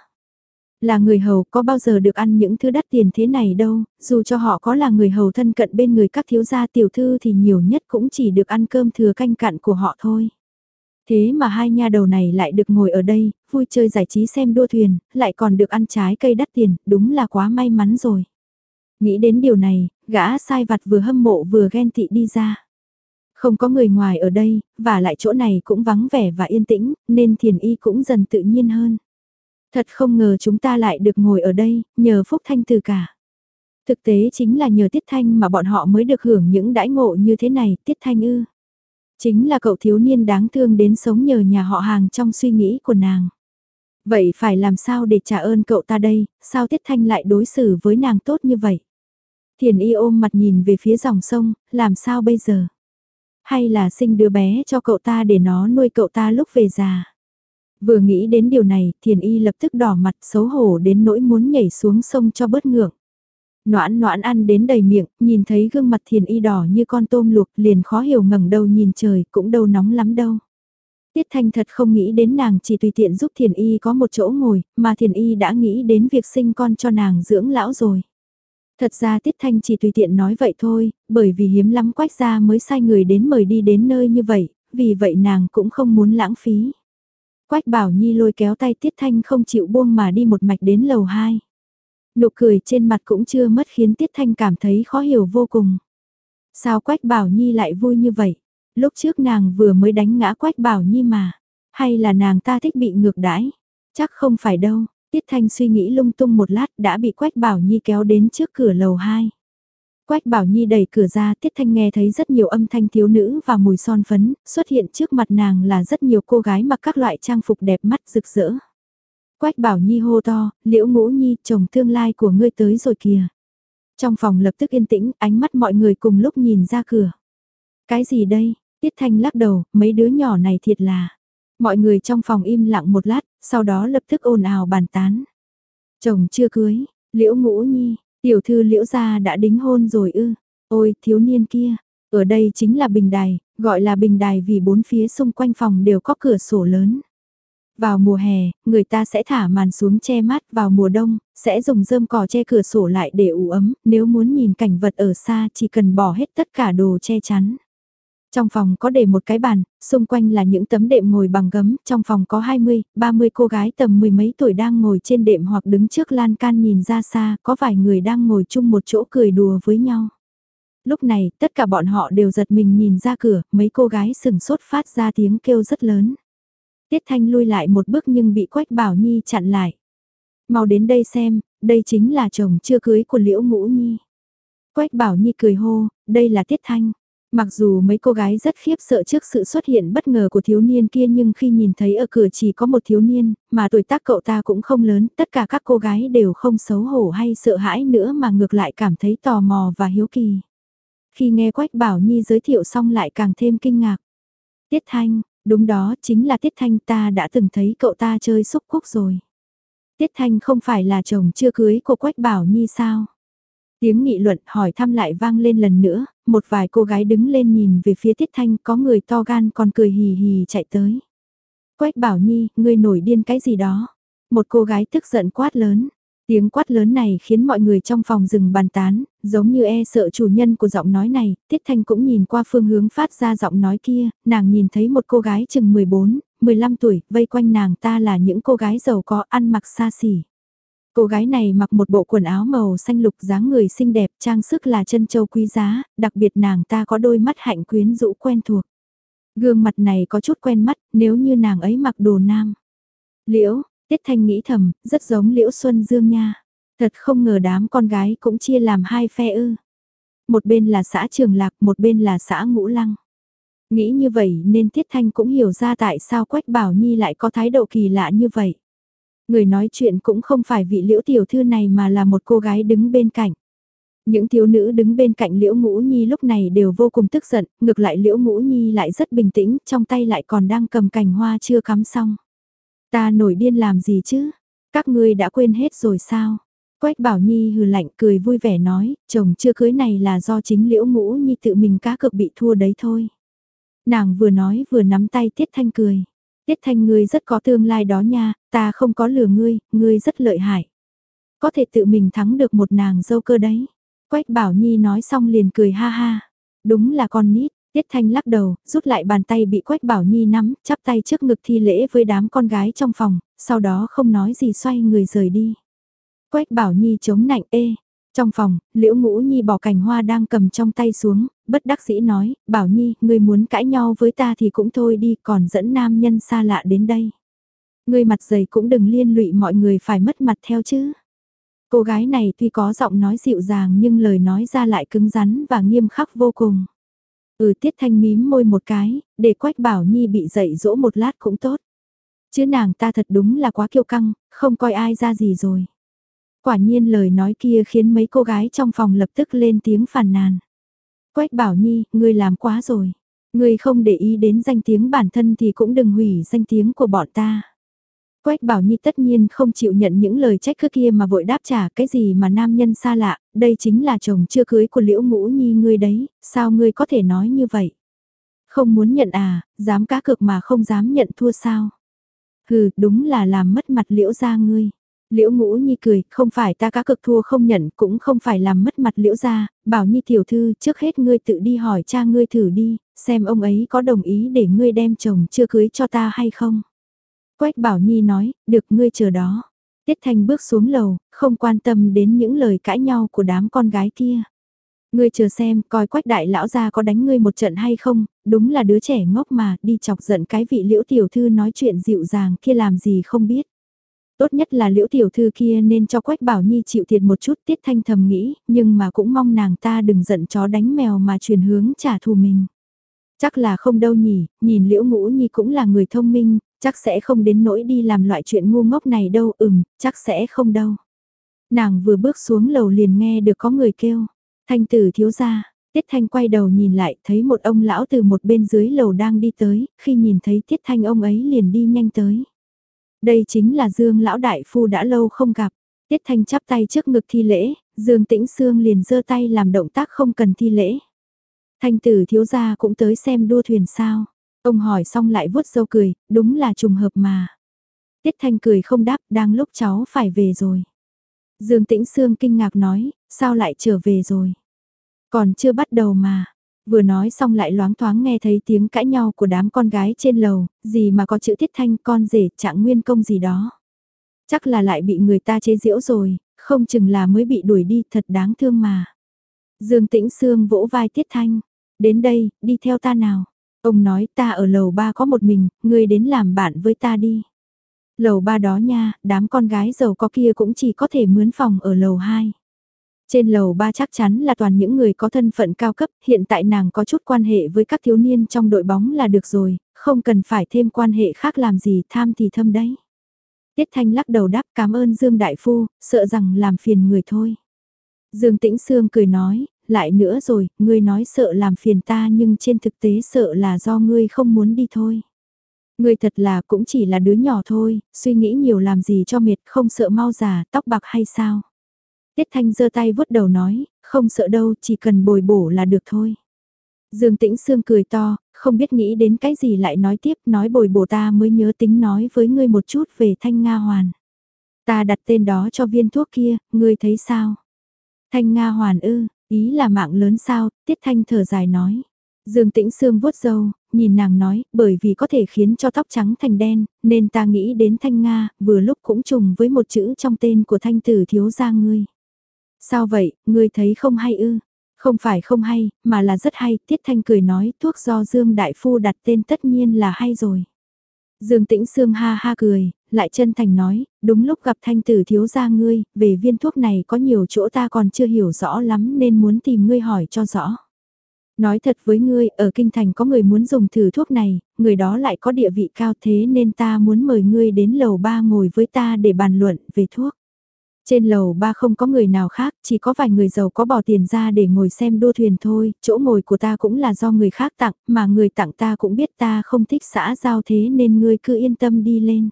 Là người hầu có bao giờ được ăn những thứ đắt tiền thế này đâu, dù cho họ có là người hầu thân cận bên người các thiếu gia tiểu thư thì nhiều nhất cũng chỉ được ăn cơm thừa canh cặn của họ thôi. Thế mà hai nha đầu này lại được ngồi ở đây, vui chơi giải trí xem đua thuyền, lại còn được ăn trái cây đắt tiền, đúng là quá may mắn rồi. Nghĩ đến điều này, gã sai vặt vừa hâm mộ vừa ghen tị đi ra. Không có người ngoài ở đây, và lại chỗ này cũng vắng vẻ và yên tĩnh, nên Thiền Y cũng dần tự nhiên hơn. Thật không ngờ chúng ta lại được ngồi ở đây, nhờ Phúc Thanh từ cả. Thực tế chính là nhờ Tiết Thanh mà bọn họ mới được hưởng những đãi ngộ như thế này, Tiết Thanh ư. Chính là cậu thiếu niên đáng thương đến sống nhờ nhà họ hàng trong suy nghĩ của nàng. Vậy phải làm sao để trả ơn cậu ta đây, sao Tiết Thanh lại đối xử với nàng tốt như vậy? Thiền Y ôm mặt nhìn về phía dòng sông, làm sao bây giờ? Hay là sinh đứa bé cho cậu ta để nó nuôi cậu ta lúc về già? Vừa nghĩ đến điều này, Thiền Y lập tức đỏ mặt xấu hổ đến nỗi muốn nhảy xuống sông cho bớt ngượng. Noãn Noãn ăn đến đầy miệng, nhìn thấy gương mặt Thiền Y đỏ như con tôm luộc liền khó hiểu ngẩng đầu nhìn trời, cũng đâu nóng lắm đâu. Tiết Thanh thật không nghĩ đến nàng chỉ tùy tiện giúp Thiền Y có một chỗ ngồi, mà Thiền Y đã nghĩ đến việc sinh con cho nàng dưỡng lão rồi. Thật ra Tiết Thanh chỉ tùy tiện nói vậy thôi, bởi vì hiếm lắm Quách gia mới sai người đến mời đi đến nơi như vậy, vì vậy nàng cũng không muốn lãng phí. Quách Bảo Nhi lôi kéo tay Tiết Thanh không chịu buông mà đi một mạch đến lầu hai. Nụ cười trên mặt cũng chưa mất khiến Tiết Thanh cảm thấy khó hiểu vô cùng. Sao Quách Bảo Nhi lại vui như vậy? Lúc trước nàng vừa mới đánh ngã Quách Bảo Nhi mà. Hay là nàng ta thích bị ngược đãi? Chắc không phải đâu. Tiết Thanh suy nghĩ lung tung một lát đã bị Quách Bảo Nhi kéo đến trước cửa lầu hai. Quách Bảo Nhi đẩy cửa ra, Tiết Thanh nghe thấy rất nhiều âm thanh thiếu nữ và mùi son phấn, xuất hiện trước mặt nàng là rất nhiều cô gái mặc các loại trang phục đẹp mắt rực rỡ. Quách Bảo Nhi hô to, Liễu Ngũ Nhi, chồng tương lai của ngươi tới rồi kìa. Trong phòng lập tức yên tĩnh, ánh mắt mọi người cùng lúc nhìn ra cửa. Cái gì đây? Tiết Thanh lắc đầu, mấy đứa nhỏ này thiệt là. Mọi người trong phòng im lặng một lát, sau đó lập tức ồn ào bàn tán. Chồng chưa cưới, Liễu Ngũ Nhi, tiểu thư Liễu gia đã đính hôn rồi ư? Ôi, thiếu niên kia, ở đây chính là bình đài, gọi là bình đài vì bốn phía xung quanh phòng đều có cửa sổ lớn. Vào mùa hè, người ta sẽ thả màn xuống che mát, vào mùa đông, sẽ dùng rơm cỏ che cửa sổ lại để ủ ấm, nếu muốn nhìn cảnh vật ở xa chỉ cần bỏ hết tất cả đồ che chắn. Trong phòng có để một cái bàn, xung quanh là những tấm đệm ngồi bằng gấm, trong phòng có hai mươi, ba mươi cô gái tầm mười mấy tuổi đang ngồi trên đệm hoặc đứng trước lan can nhìn ra xa, có vài người đang ngồi chung một chỗ cười đùa với nhau. Lúc này, tất cả bọn họ đều giật mình nhìn ra cửa, mấy cô gái sừng sốt phát ra tiếng kêu rất lớn. Tiết Thanh lui lại một bước nhưng bị Quách Bảo Nhi chặn lại. Mau đến đây xem, đây chính là chồng chưa cưới của Liễu Ngũ Nhi. Quách Bảo Nhi cười hô, đây là Tiết Thanh. Mặc dù mấy cô gái rất khiếp sợ trước sự xuất hiện bất ngờ của thiếu niên kia nhưng khi nhìn thấy ở cửa chỉ có một thiếu niên, mà tuổi tác cậu ta cũng không lớn, tất cả các cô gái đều không xấu hổ hay sợ hãi nữa mà ngược lại cảm thấy tò mò và hiếu kỳ. Khi nghe Quách Bảo Nhi giới thiệu xong lại càng thêm kinh ngạc. Tiết Thanh, đúng đó, chính là Tiết Thanh, ta đã từng thấy cậu ta chơi xúc cúc rồi. Tiết Thanh không phải là chồng chưa cưới của Quách Bảo Nhi sao? Tiếng nghị luận hỏi thăm lại vang lên lần nữa, một vài cô gái đứng lên nhìn về phía Tiết Thanh, có người to gan còn cười hì hì chạy tới. Quách Bảo Nhi, ngươi nổi điên cái gì đó? Một cô gái tức giận quát lớn. Tiếng quát lớn này khiến mọi người trong phòng dừng bàn tán, giống như e sợ chủ nhân của giọng nói này, Tiết Thanh cũng nhìn qua phương hướng phát ra giọng nói kia, nàng nhìn thấy một cô gái chừng mười bốn, mười lăm tuổi, vây quanh nàng ta là những cô gái giàu có ăn mặc xa xỉ. Cô gái này mặc một bộ quần áo màu xanh lục dáng người xinh đẹp, trang sức là trân châu quý giá, đặc biệt nàng ta có đôi mắt hạnh quyến rũ quen thuộc. Gương mặt này có chút quen mắt, nếu như nàng ấy mặc đồ nam. Liễu, Tiết Thanh nghĩ thầm, rất giống Liễu Xuân Dương nha. Thật không ngờ đám con gái cũng chia làm hai phe ư. Một bên là xã Trường Lạc, một bên là xã Ngũ Lăng. Nghĩ như vậy nên Tiết Thanh cũng hiểu ra tại sao Quách Bảo Nhi lại có thái độ kỳ lạ như vậy. Người nói chuyện cũng không phải vị Liễu tiểu thư này mà là một cô gái đứng bên cạnh. Những thiếu nữ đứng bên cạnh Liễu Ngũ Nhi lúc này đều vô cùng tức giận, ngược lại Liễu Ngũ Nhi lại rất bình tĩnh, trong tay lại còn đang cầm cành hoa chưa cắm xong. Ta nổi điên làm gì chứ? Các ngươi đã quên hết rồi sao? Quách Bảo Nhi hừ lạnh cười vui vẻ nói, chồng chưa cưới này là do chính Liễu Ngũ Nhi tự mình cá cược bị thua đấy thôi. Nàng vừa nói vừa nắm tay Tiết Thanh cười. Tiết Thanh ngươi rất có tương lai đó nha, ta không có lừa ngươi, ngươi rất lợi hại. Có thể tự mình thắng được một nàng dâu cơ đấy. Quách Bảo Nhi nói xong liền cười ha ha. Đúng là con nít. Tiết Thanh lắc đầu, rút lại bàn tay bị Quách Bảo Nhi nắm, chắp tay trước ngực thi lễ với đám con gái trong phòng, sau đó không nói gì xoay người rời đi. Quách Bảo Nhi chống nạnh ê. Trong phòng, Liễu Ngũ Nhi bỏ cành hoa đang cầm trong tay xuống, bất đắc dĩ nói, Bảo Nhi, ngươi muốn cãi nhau với ta thì cũng thôi đi, còn dẫn nam nhân xa lạ đến đây. Ngươi mặt dày cũng đừng liên lụy mọi người phải mất mặt theo chứ. Cô gái này tuy có giọng nói dịu dàng nhưng lời nói ra lại cứng rắn và nghiêm khắc vô cùng. Ừ, Tiết Thanh mím môi một cái, để Quách Bảo Nhi bị dạy dỗ một lát cũng tốt. Chứ nàng ta thật đúng là quá kiêu căng, không coi ai ra gì rồi. Quả nhiên lời nói kia khiến mấy cô gái trong phòng lập tức lên tiếng phàn nàn. Quách Bảo Nhi, ngươi làm quá rồi. Ngươi không để ý đến danh tiếng bản thân thì cũng đừng hủy danh tiếng của bọn ta. Quách Bảo Nhi tất nhiên không chịu nhận những lời trách cứ kia mà vội đáp trả cái gì mà nam nhân xa lạ, đây chính là chồng chưa cưới của Liễu Ngũ Nhi ngươi đấy, sao ngươi có thể nói như vậy? Không muốn nhận à, dám cá cược mà không dám nhận thua sao? Hừ, đúng là làm mất mặt Liễu gia ngươi. Liễu Ngũ Nhi cười, không phải ta cá cược thua không nhận, cũng không phải làm mất mặt Liễu gia, Bảo Nhi tiểu thư, trước hết ngươi tự đi hỏi cha ngươi thử đi, xem ông ấy có đồng ý để ngươi đem chồng chưa cưới cho ta hay không. Quách Bảo Nhi nói, được ngươi chờ đó. Tiết Thanh bước xuống lầu, không quan tâm đến những lời cãi nhau của đám con gái kia. Ngươi chờ xem, coi Quách đại lão gia có đánh ngươi một trận hay không, đúng là đứa trẻ ngốc mà, đi chọc giận cái vị Liễu tiểu thư nói chuyện dịu dàng kia làm gì không biết. Tốt nhất là Liễu tiểu thư kia nên cho Quách Bảo Nhi chịu thiệt một chút, Tiết Thanh thầm nghĩ, nhưng mà cũng mong nàng ta đừng giận chó đánh mèo mà chuyển hướng trả thù mình. Chắc là không đâu nhỉ, nhìn Liễu Ngũ Nhi cũng là người thông minh, chắc sẽ không đến nỗi đi làm loại chuyện ngu ngốc này đâu, ừm, chắc sẽ không đâu. Nàng vừa bước xuống lầu liền nghe được có người kêu, Thanh tử thiếu gia. Tiết Thanh quay đầu nhìn lại, thấy một ông lão từ một bên dưới lầu đang đi tới, khi nhìn thấy Tiết Thanh ông ấy liền đi nhanh tới. Đây chính là Dương lão đại phu đã lâu không gặp. Tiết Thanh chắp tay trước ngực thi lễ, Dương Tĩnh Sương liền giơ tay làm động tác không cần thi lễ. Thanh tử thiếu gia cũng tới xem đua thuyền sao? Ông hỏi xong lại vuốt râu cười, đúng là trùng hợp mà. Tiết Thanh cười không đáp, đang lúc cháu phải về rồi. Dương Tĩnh Sương kinh ngạc nói, sao lại trở về rồi? Còn chưa bắt đầu mà. Vừa nói xong lại loáng thoáng nghe thấy tiếng cãi nhau của đám con gái trên lầu, gì mà có chữ Tiết Thanh con rể Trạng Nguyên Công gì đó. Chắc là lại bị người ta chế giễu rồi, không chừng là mới bị đuổi đi, thật đáng thương mà. Dương Tĩnh Sương vỗ vai Tiết Thanh. Đến đây, đi theo ta nào. Ông nói ta ở lầu ba có một mình, ngươi đến làm bạn với ta đi. Lầu ba đó nha, đám con gái giàu có kia cũng chỉ có thể mướn phòng ở lầu hai. Trên lầu ba chắc chắn là toàn những người có thân phận cao cấp, hiện tại nàng có chút quan hệ với các thiếu niên trong đội bóng là được rồi, không cần phải thêm quan hệ khác làm gì, tham thì thâm đấy. Tiết Thanh lắc đầu đáp cảm ơn Dương Đại Phu, sợ rằng làm phiền người thôi. Dương Tĩnh Sương cười nói, lại nữa rồi, ngươi nói sợ làm phiền ta nhưng trên thực tế sợ là do ngươi không muốn đi thôi. Ngươi thật là cũng chỉ là đứa nhỏ thôi, suy nghĩ nhiều làm gì cho mệt, không sợ mau già, tóc bạc hay sao? Tiết Thanh giơ tay vuốt đầu nói, không sợ đâu, chỉ cần bồi bổ là được thôi. Dương Tĩnh Sương cười to, không biết nghĩ đến cái gì lại nói tiếp, nói bồi bổ ta mới nhớ tính nói với ngươi một chút về Thanh Nga Hoàn. Ta đặt tên đó cho viên thuốc kia, ngươi thấy sao? Thanh Nga Hoàn ư, ý là mạng lớn sao, Tiết Thanh thở dài nói. Dương Tĩnh Sương vuốt râu, nhìn nàng nói, bởi vì có thể khiến cho tóc trắng thành đen, nên ta nghĩ đến Thanh Nga, vừa lúc cũng trùng với một chữ trong tên của Thanh tử thiếu gia ngươi. Sao vậy, ngươi thấy không hay ư? Không phải không hay, mà là rất hay, Tiết Thanh cười nói, thuốc do Dương Đại Phu đặt tên tất nhiên là hay rồi. Dương Tĩnh Sương ha ha cười, lại chân thành nói, đúng lúc gặp Thanh tử thiếu gia ngươi, về viên thuốc này có nhiều chỗ ta còn chưa hiểu rõ lắm nên muốn tìm ngươi hỏi cho rõ. Nói thật với ngươi, ở Kinh Thành có người muốn dùng thử thuốc này, người đó lại có địa vị cao thế nên ta muốn mời ngươi đến lầu ba ngồi với ta để bàn luận về thuốc. Trên lầu ba không có người nào khác, chỉ có vài người giàu có bỏ tiền ra để ngồi xem đua thuyền thôi, chỗ ngồi của ta cũng là do người khác tặng, mà người tặng ta cũng biết ta không thích xã giao thế nên ngươi cứ yên tâm đi lên.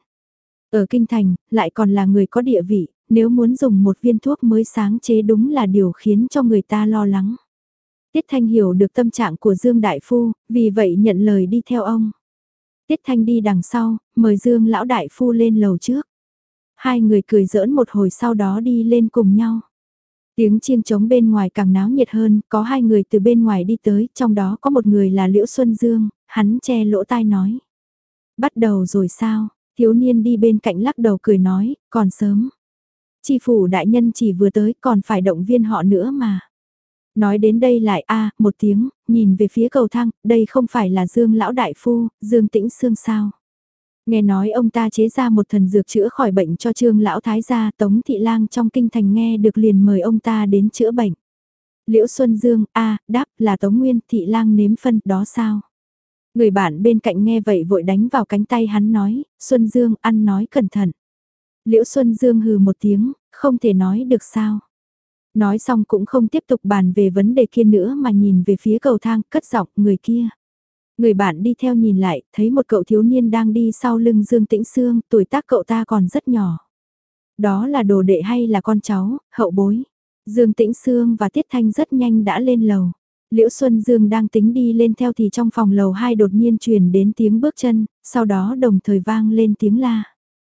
Ở Kinh Thành, lại còn là người có địa vị, nếu muốn dùng một viên thuốc mới sáng chế đúng là điều khiến cho người ta lo lắng. Tiết Thanh hiểu được tâm trạng của Dương Đại Phu, vì vậy nhận lời đi theo ông. Tiết Thanh đi đằng sau, mời Dương Lão Đại Phu lên lầu trước. Hai người cười giỡn một hồi sau đó đi lên cùng nhau. Tiếng chiêng trống bên ngoài càng náo nhiệt hơn, có hai người từ bên ngoài đi tới, trong đó có một người là Liễu Xuân Dương, hắn che lỗ tai nói. Bắt đầu rồi sao, thiếu niên đi bên cạnh lắc đầu cười nói, còn sớm. Chi phủ đại nhân chỉ vừa tới còn phải động viên họ nữa mà. Nói đến đây lại a một tiếng, nhìn về phía cầu thang, đây không phải là Dương Lão Đại Phu, Dương Tĩnh Sương sao. Nghe nói ông ta chế ra một thần dược chữa khỏi bệnh cho Trương Lão Thái gia, Tống Thị Lang trong kinh thành nghe được liền mời ông ta đến chữa bệnh. Liễu Xuân Dương, a đáp là Tống Nguyên Thị Lang nếm phân, đó sao? Người bạn bên cạnh nghe vậy vội đánh vào cánh tay hắn nói, Xuân Dương ăn nói cẩn thận. Liễu Xuân Dương hừ một tiếng, không thể nói được sao. Nói xong cũng không tiếp tục bàn về vấn đề kia nữa mà nhìn về phía cầu thang, cất giọng người kia. Người bạn đi theo nhìn lại, thấy một cậu thiếu niên đang đi sau lưng Dương Tĩnh Sương, tuổi tác cậu ta còn rất nhỏ. Đó là đồ đệ hay là con cháu, hậu bối. Dương Tĩnh Sương và Tiết Thanh rất nhanh đã lên lầu. Liễu Xuân Dương đang tính đi lên theo thì trong phòng lầu hai đột nhiên truyền đến tiếng bước chân, sau đó đồng thời vang lên tiếng la.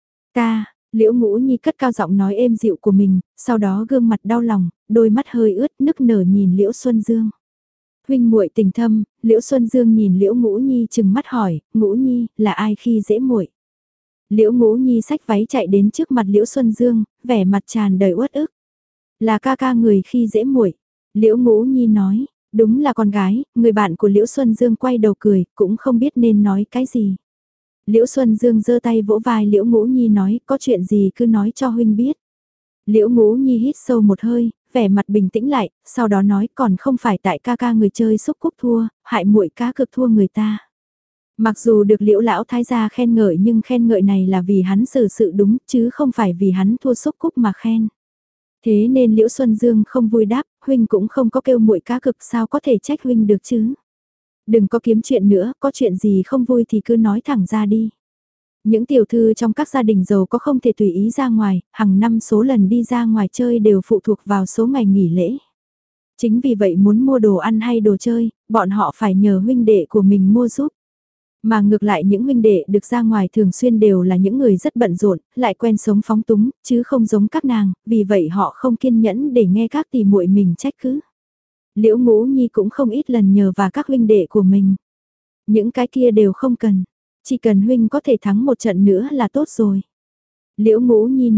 Ca, Liễu Ngũ Nhi cất cao giọng nói êm dịu của mình, sau đó gương mặt đau lòng, đôi mắt hơi ướt nức nở nhìn Liễu Xuân Dương. Huynh muội tình thâm, Liễu Xuân Dương nhìn Liễu Ngũ Nhi chừng mắt hỏi, Ngũ Nhi, là ai khi dễ muội? Liễu Ngũ Nhi xách váy chạy đến trước mặt Liễu Xuân Dương, vẻ mặt tràn đầy uất ức. Là ca ca người khi dễ muội. Liễu Ngũ Nhi nói, đúng là con gái, người bạn của Liễu Xuân Dương quay đầu cười, cũng không biết nên nói cái gì. Liễu Xuân Dương giơ tay vỗ vai Liễu Ngũ Nhi nói, có chuyện gì cứ nói cho huynh biết. Liễu Ngũ Nhi hít sâu một hơi, vẻ mặt bình tĩnh lại, sau đó nói còn không phải tại ca ca người chơi xúc cúc thua, hại muội cá cực thua người ta. Mặc dù được Liễu lão thái gia khen ngợi nhưng khen ngợi này là vì hắn xử sự đúng chứ không phải vì hắn thua xúc cúc mà khen. Thế nên Liễu Xuân Dương không vui đáp, huynh cũng không có kêu muội cá cực sao có thể trách huynh được chứ. Đừng có kiếm chuyện nữa, có chuyện gì không vui thì cứ nói thẳng ra đi. Những tiểu thư trong các gia đình giàu có không thể tùy ý ra ngoài, hàng năm số lần đi ra ngoài chơi đều phụ thuộc vào số ngày nghỉ lễ. Chính vì vậy muốn mua đồ ăn hay đồ chơi, bọn họ phải nhờ huynh đệ của mình mua giúp. Mà ngược lại những huynh đệ được ra ngoài thường xuyên đều là những người rất bận rộn, lại quen sống phóng túng, chứ không giống các nàng, vì vậy họ không kiên nhẫn để nghe các tỷ muội mình trách cứ. Liễu Ngũ Nhi cũng không ít lần nhờ vào các huynh đệ của mình. Những cái kia đều không cần, chỉ cần huynh có thể thắng một trận nữa là tốt rồi. Liễu Ngũ Nhi nói,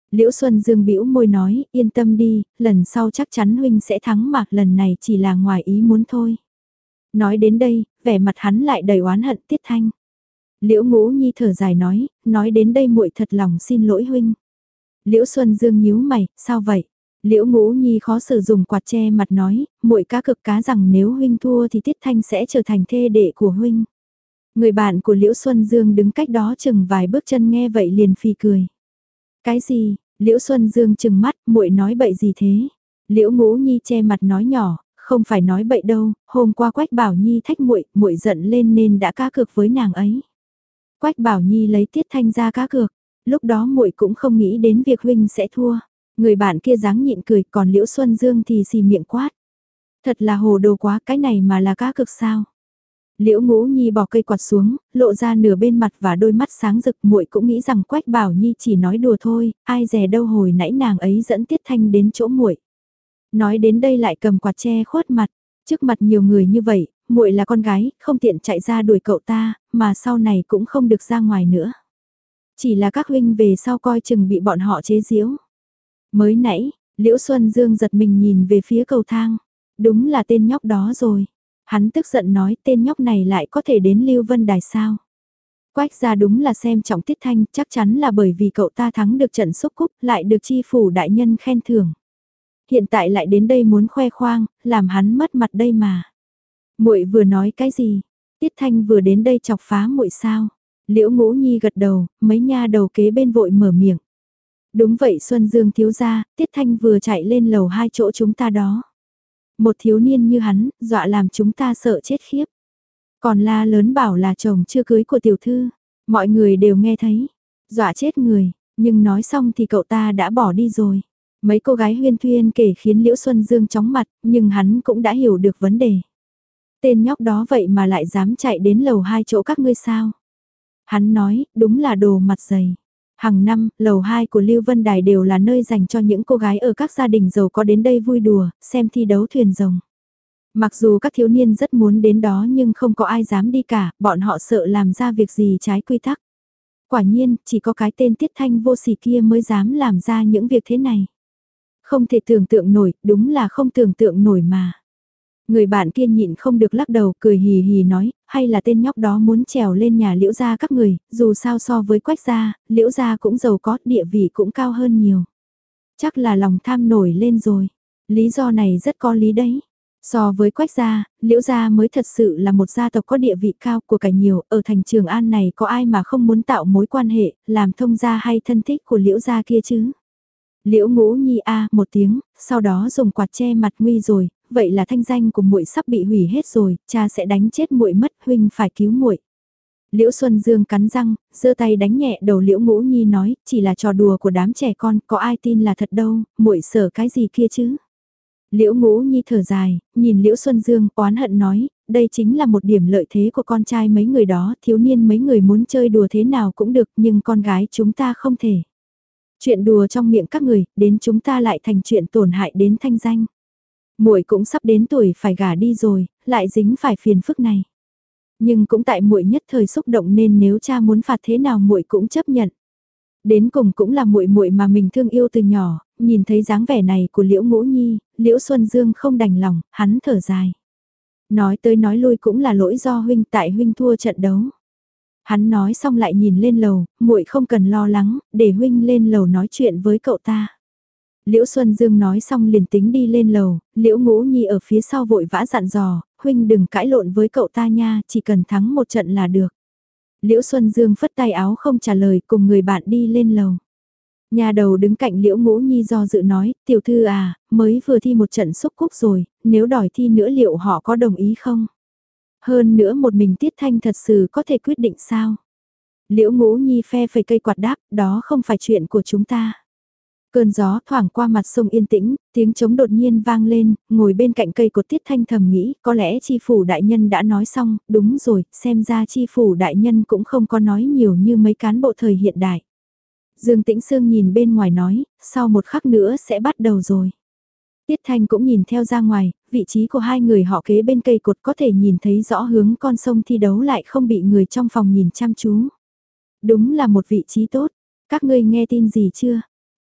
Liễu Xuân Dương bĩu môi nói, yên tâm đi, lần sau chắc chắn huynh sẽ thắng mà, lần này chỉ là ngoài ý muốn thôi. Nói đến đây, vẻ mặt hắn lại đầy oán hận Tiết Thanh. Liễu Ngũ Nhi thở dài nói, nói đến đây muội thật lòng xin lỗi huynh. Liễu Xuân Dương nhíu mày, sao vậy? Liễu Ngũ Nhi khó xử dùng quạt che mặt nói, muội cá cực cá rằng nếu huynh thua thì Tiết Thanh sẽ trở thành thê đệ của huynh. Người bạn của Liễu Xuân Dương đứng cách đó chừng vài bước chân nghe vậy liền phì cười. Cái gì? Liễu Xuân Dương chừng mắt, muội nói bậy gì thế? Liễu Ngũ Nhi che mặt nói nhỏ, không phải nói bậy đâu, hôm qua Quách Bảo Nhi thách muội, muội giận lên nên đã cá cược với nàng ấy. Quách Bảo Nhi lấy Tiết Thanh ra cá cược, lúc đó muội cũng không nghĩ đến việc huynh sẽ thua. Người bạn kia dáng nhịn cười, còn Liễu Xuân Dương thì xì miệng quát. Thật là hồ đồ quá, cái này mà là cá cược sao? Liễu Ngũ Nhi bỏ cây quạt xuống, lộ ra nửa bên mặt và đôi mắt sáng rực, muội cũng nghĩ rằng Quách Bảo Nhi chỉ nói đùa thôi, ai dè đâu hồi nãy nàng ấy dẫn Tiết Thanh đến chỗ muội. Nói đến đây lại cầm quạt che khuất mặt, trước mặt nhiều người như vậy, muội là con gái, không tiện chạy ra đuổi cậu ta, mà sau này cũng không được ra ngoài nữa. Chỉ là các huynh về sau coi chừng bị bọn họ chế giễu. Mới nãy, Liễu Xuân Dương giật mình nhìn về phía cầu thang, đúng là tên nhóc đó rồi. Hắn tức giận nói tên nhóc này lại có thể đến Lưu Vân Đài sao. Quách gia đúng là xem trọng Tiết Thanh, chắc chắn là bởi vì cậu ta thắng được trận xúc cúc, lại được chi phủ đại nhân khen thưởng. Hiện tại lại đến đây muốn khoe khoang, làm hắn mất mặt đây mà. Muội vừa nói cái gì? Tiết Thanh vừa đến đây chọc phá muội sao? Liễu Ngũ Nhi gật đầu, mấy nha đầu kế bên vội mở miệng. Đúng vậy Xuân Dương thiếu gia, Tiết Thanh vừa chạy lên lầu hai chỗ chúng ta đó. Một thiếu niên như hắn, dọa làm chúng ta sợ chết khiếp. Còn la lớn bảo là chồng chưa cưới của tiểu thư. Mọi người đều nghe thấy. Dọa chết người, nhưng nói xong thì cậu ta đã bỏ đi rồi. Mấy cô gái huyên thuyên kể khiến Liễu Xuân Dương chóng mặt, nhưng hắn cũng đã hiểu được vấn đề. Tên nhóc đó vậy mà lại dám chạy đến lầu hai chỗ các ngươi sao? Hắn nói, đúng là đồ mặt dày. Hàng năm, lầu hai của Lưu Vân Đài đều là nơi dành cho những cô gái ở các gia đình giàu có đến đây vui đùa, xem thi đấu thuyền rồng. Mặc dù các thiếu niên rất muốn đến đó nhưng không có ai dám đi cả, bọn họ sợ làm ra việc gì trái quy tắc. Quả nhiên, chỉ có cái tên Tiết Thanh vô sỉ kia mới dám làm ra những việc thế này. Không thể tưởng tượng nổi, đúng là không tưởng tượng nổi mà. Người bạn kia nhịn không được lắc đầu cười hì hì nói, hay là tên nhóc đó muốn trèo lên nhà Liễu gia các người, dù sao so với Quách gia, Liễu gia cũng giàu có, địa vị cũng cao hơn nhiều. Chắc là lòng tham nổi lên rồi. Lý do này rất có lý đấy. So với Quách gia, Liễu gia mới thật sự là một gia tộc có địa vị cao của cải nhiều, ở thành Trường An này có ai mà không muốn tạo mối quan hệ, làm thông gia hay thân thích của Liễu gia kia chứ. Liễu Ngũ Nhi a một tiếng, sau đó dùng quạt che mặt nguy rồi, vậy là thanh danh của muội sắp bị hủy hết rồi, cha sẽ đánh chết muội mất, huynh phải cứu muội. Liễu Xuân Dương cắn răng, giơ tay đánh nhẹ đầu Liễu Ngũ Nhi nói, chỉ là trò đùa của đám trẻ con, có ai tin là thật đâu, muội sợ cái gì kia chứ? Liễu Ngũ Nhi thở dài, nhìn Liễu Xuân Dương oán hận nói, đây chính là một điểm lợi thế của con trai mấy người đó, thiếu niên mấy người muốn chơi đùa thế nào cũng được, nhưng con gái chúng ta không thể. Chuyện đùa trong miệng các người, đến chúng ta lại thành chuyện tổn hại đến thanh danh. Muội cũng sắp đến tuổi phải gả đi rồi, lại dính phải phiền phức này. Nhưng cũng tại muội nhất thời xúc động nên nếu cha muốn phạt thế nào muội cũng chấp nhận. Đến cùng cũng là muội muội mà mình thương yêu từ nhỏ, nhìn thấy dáng vẻ này của Liễu Ngũ Nhi, Liễu Xuân Dương không đành lòng, hắn thở dài. Nói tới nói lui cũng là lỗi do huynh, tại huynh thua trận đấu. Hắn nói xong lại nhìn lên lầu, muội không cần lo lắng, để huynh lên lầu nói chuyện với cậu ta. Liễu Xuân Dương nói xong liền tính đi lên lầu, Liễu Ngũ Nhi ở phía sau vội vã dặn dò, huynh đừng cãi lộn với cậu ta nha, chỉ cần thắng một trận là được. Liễu Xuân Dương phất tay áo không trả lời, cùng người bạn đi lên lầu. Nhà đầu đứng cạnh Liễu Ngũ Nhi do dự nói, tiểu thư à, mới vừa thi một trận xúc cúc rồi, nếu đòi thi nữa liệu họ có đồng ý không? Hơn nữa một mình Tiết Thanh thật sự có thể quyết định sao? Liễu Ngũ Nhi phe phẩy cây quạt đáp, đó không phải chuyện của chúng ta. Cơn gió thoảng qua mặt sông yên tĩnh, tiếng trống đột nhiên vang lên, ngồi bên cạnh cây cột Tiết Thanh thầm nghĩ, có lẽ chi phủ đại nhân đã nói xong, đúng rồi, xem ra chi phủ đại nhân cũng không có nói nhiều như mấy cán bộ thời hiện đại. Dương Tĩnh Sương nhìn bên ngoài nói, sau một khắc nữa sẽ bắt đầu rồi. Tiết Thanh cũng nhìn theo ra ngoài, vị trí của hai người họ kế bên cây cột có thể nhìn thấy rõ hướng con sông thi đấu lại không bị người trong phòng nhìn chăm chú. Đúng là một vị trí tốt, các ngươi nghe tin gì chưa?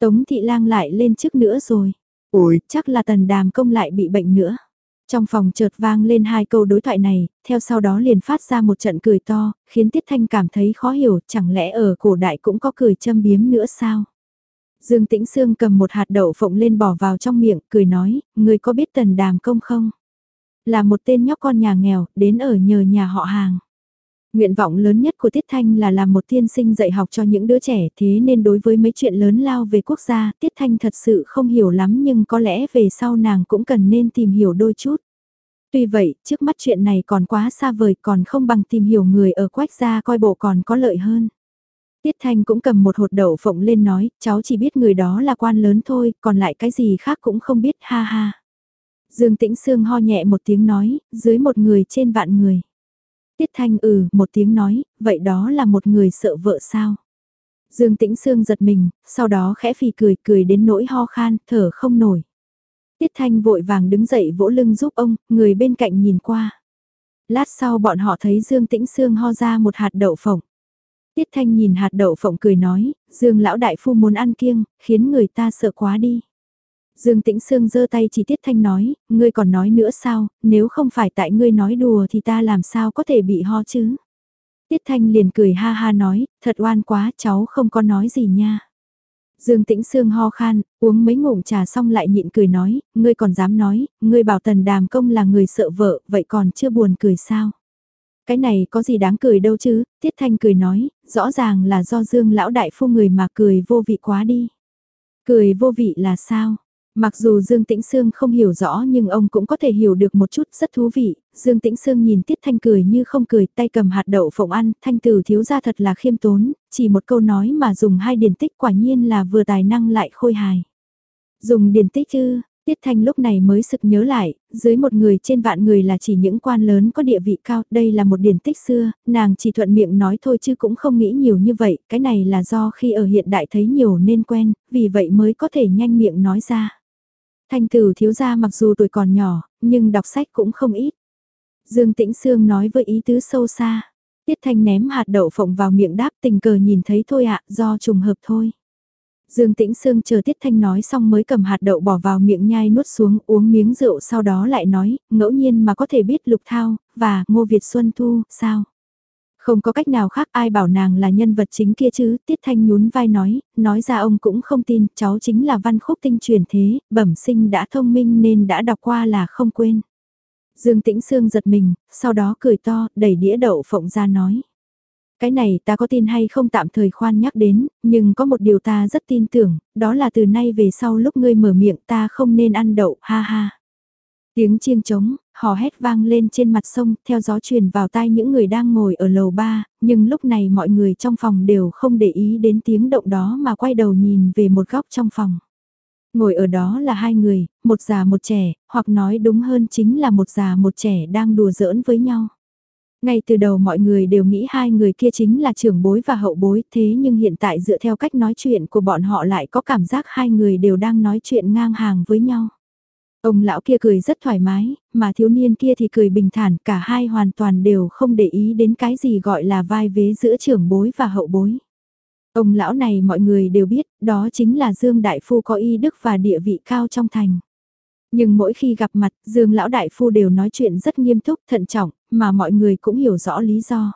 Tống Thị Lang lại lên trước nữa rồi. Ôi, chắc là Tần Đàm Công lại bị bệnh nữa. Trong phòng chợt vang lên hai câu đối thoại này, theo sau đó liền phát ra một trận cười to, khiến Tiết Thanh cảm thấy khó hiểu, chẳng lẽ ở cổ đại cũng có cười châm biếm nữa sao? Dương Tĩnh Sương cầm một hạt đậu phộng lên bỏ vào trong miệng, cười nói, người có biết Tần Đàm Công không? Là một tên nhóc con nhà nghèo, đến ở nhờ nhà họ hàng. Nguyện vọng lớn nhất của Tiết Thanh là làm một tiên sinh dạy học cho những đứa trẻ, thế nên đối với mấy chuyện lớn lao về quốc gia, Tiết Thanh thật sự không hiểu lắm nhưng có lẽ về sau nàng cũng cần nên tìm hiểu đôi chút. Tuy vậy, trước mắt chuyện này còn quá xa vời, còn không bằng tìm hiểu người ở Quách gia coi bộ còn có lợi hơn. Tiết Thanh cũng cầm một hột đậu phộng lên nói, cháu chỉ biết người đó là quan lớn thôi, còn lại cái gì khác cũng không biết, ha ha. Dương Tĩnh Sương ho nhẹ một tiếng nói, dưới một người trên vạn người. Tiết Thanh ừ, một tiếng nói, vậy đó là một người sợ vợ sao? Dương Tĩnh Sương giật mình, sau đó khẽ phì cười, cười đến nỗi ho khan, thở không nổi. Tiết Thanh vội vàng đứng dậy vỗ lưng giúp ông, người bên cạnh nhìn qua. Lát sau bọn họ thấy Dương Tĩnh Sương ho ra một hạt đậu phộng. Tiết Thanh nhìn hạt đậu phộng cười nói, Dương lão đại phu muốn ăn kiêng, khiến người ta sợ quá đi. Dương Tĩnh Sương giơ tay chỉ Tiết Thanh nói, ngươi còn nói nữa sao, nếu không phải tại ngươi nói đùa thì ta làm sao có thể bị ho chứ. Tiết Thanh liền cười ha ha nói, thật oan quá, cháu không có nói gì nha. Dương Tĩnh Sương ho khan, uống mấy ngụm trà xong lại nhịn cười nói, ngươi còn dám nói, ngươi bảo Tần Đàm Công là người sợ vợ, vậy còn chưa buồn cười sao? Cái này có gì đáng cười đâu chứ, Tiết Thanh cười nói, rõ ràng là do Dương lão đại phu người mà cười vô vị quá đi. Cười vô vị là sao? Mặc dù Dương Tĩnh Sương không hiểu rõ nhưng ông cũng có thể hiểu được một chút rất thú vị. Dương Tĩnh Sương nhìn Tiết Thanh cười như không cười, tay cầm hạt đậu phộng ăn, Thanh tử thiếu gia thật là khiêm tốn, chỉ một câu nói mà dùng hai điển tích quả nhiên là vừa tài năng lại khôi hài. Dùng điển tích chứ, Tiết Thanh lúc này mới sực nhớ lại, dưới một người trên vạn người là chỉ những quan lớn có địa vị cao, đây là một điển tích xưa, nàng chỉ thuận miệng nói thôi chứ cũng không nghĩ nhiều như vậy, cái này là do khi ở hiện đại thấy nhiều nên quen, vì vậy mới có thể nhanh miệng nói ra. Thanh tử thiếu gia mặc dù tuổi còn nhỏ, nhưng đọc sách cũng không ít. Dương Tĩnh Sương nói với ý tứ sâu xa. Tiết Thanh ném hạt đậu phộng vào miệng đáp tình cờ nhìn thấy thôi ạ, do trùng hợp thôi. Dương Tĩnh Sương chờ Tiết Thanh nói xong mới cầm hạt đậu bỏ vào miệng nhai nuốt xuống uống miếng rượu sau đó lại nói, ngẫu nhiên mà có thể biết Lục Thao, và Ngô Việt Xuân Thu, sao? Không có cách nào khác ai bảo nàng là nhân vật chính kia chứ, Tiết Thanh nhún vai nói, nói ra ông cũng không tin, cháu chính là văn khúc tinh truyền thế, bẩm sinh đã thông minh nên đã đọc qua là không quên. Dương Tĩnh Sương giật mình, sau đó cười to, đẩy đĩa đậu phộng ra nói. Cái này ta có tin hay không tạm thời khoan nhắc đến, nhưng có một điều ta rất tin tưởng, đó là từ nay về sau lúc ngươi mở miệng ta không nên ăn đậu, ha ha. Tiếng chiêng trống, hò hét vang lên trên mặt sông, theo gió truyền vào tai những người đang ngồi ở lầu ba, nhưng lúc này mọi người trong phòng đều không để ý đến tiếng động đó mà quay đầu nhìn về một góc trong phòng. Ngồi ở đó là hai người, một già một trẻ, hoặc nói đúng hơn chính là một già một trẻ đang đùa giỡn với nhau. Ngay từ đầu mọi người đều nghĩ hai người kia chính là trưởng bối và hậu bối, thế nhưng hiện tại dựa theo cách nói chuyện của bọn họ lại có cảm giác hai người đều đang nói chuyện ngang hàng với nhau. Ông lão kia cười rất thoải mái, mà thiếu niên kia thì cười bình thản, cả hai hoàn toàn đều không để ý đến cái gì gọi là vai vế giữa trưởng bối và hậu bối. Ông lão này mọi người đều biết, đó chính là Dương Đại Phu có y đức và địa vị cao trong thành. Nhưng mỗi khi gặp mặt, Dương Lão Đại Phu đều nói chuyện rất nghiêm túc, thận trọng, mà mọi người cũng hiểu rõ lý do.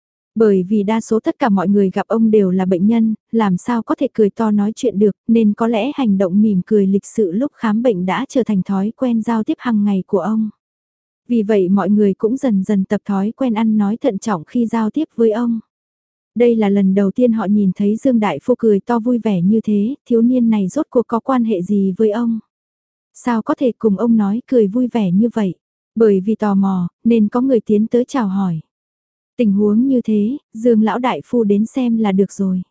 Bởi vì đa số tất cả mọi người gặp ông đều là bệnh nhân, làm sao có thể cười to nói chuyện được, nên có lẽ hành động mỉm cười lịch sự lúc khám bệnh đã trở thành thói quen giao tiếp hàng ngày của ông. Vì vậy mọi người cũng dần dần tập thói quen ăn nói thận trọng khi giao tiếp với ông. Đây là lần đầu tiên họ nhìn thấy Dương Đại Phu cười to vui vẻ như thế, thiếu niên này rốt cuộc có quan hệ gì với ông? Sao có thể cùng ông nói cười vui vẻ như vậy? Bởi vì tò mò, nên có người tiến tới chào hỏi. Tình huống như thế, Dương Lão Đại Phu đến xem là được rồi.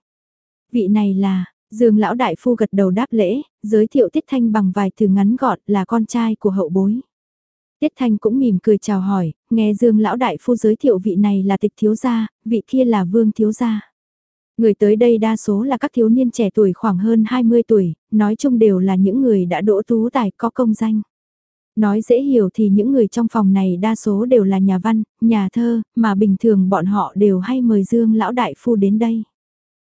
Vị này là, Dương Lão Đại Phu gật đầu đáp lễ, giới thiệu Tiết Thanh bằng vài từ ngắn gọn là con trai của hậu bối. Tiết Thanh cũng mỉm cười chào hỏi, nghe Dương Lão Đại Phu giới thiệu vị này là Tịch Thiếu Gia, vị kia là Vương Thiếu Gia. Người tới đây đa số là các thiếu niên trẻ tuổi khoảng hơn hai mươi tuổi, nói chung đều là những người đã đỗ tú tài có công danh. Nói dễ hiểu thì những người trong phòng này đa số đều là nhà văn, nhà thơ, mà bình thường bọn họ đều hay mời Dương Lão Đại Phu đến đây.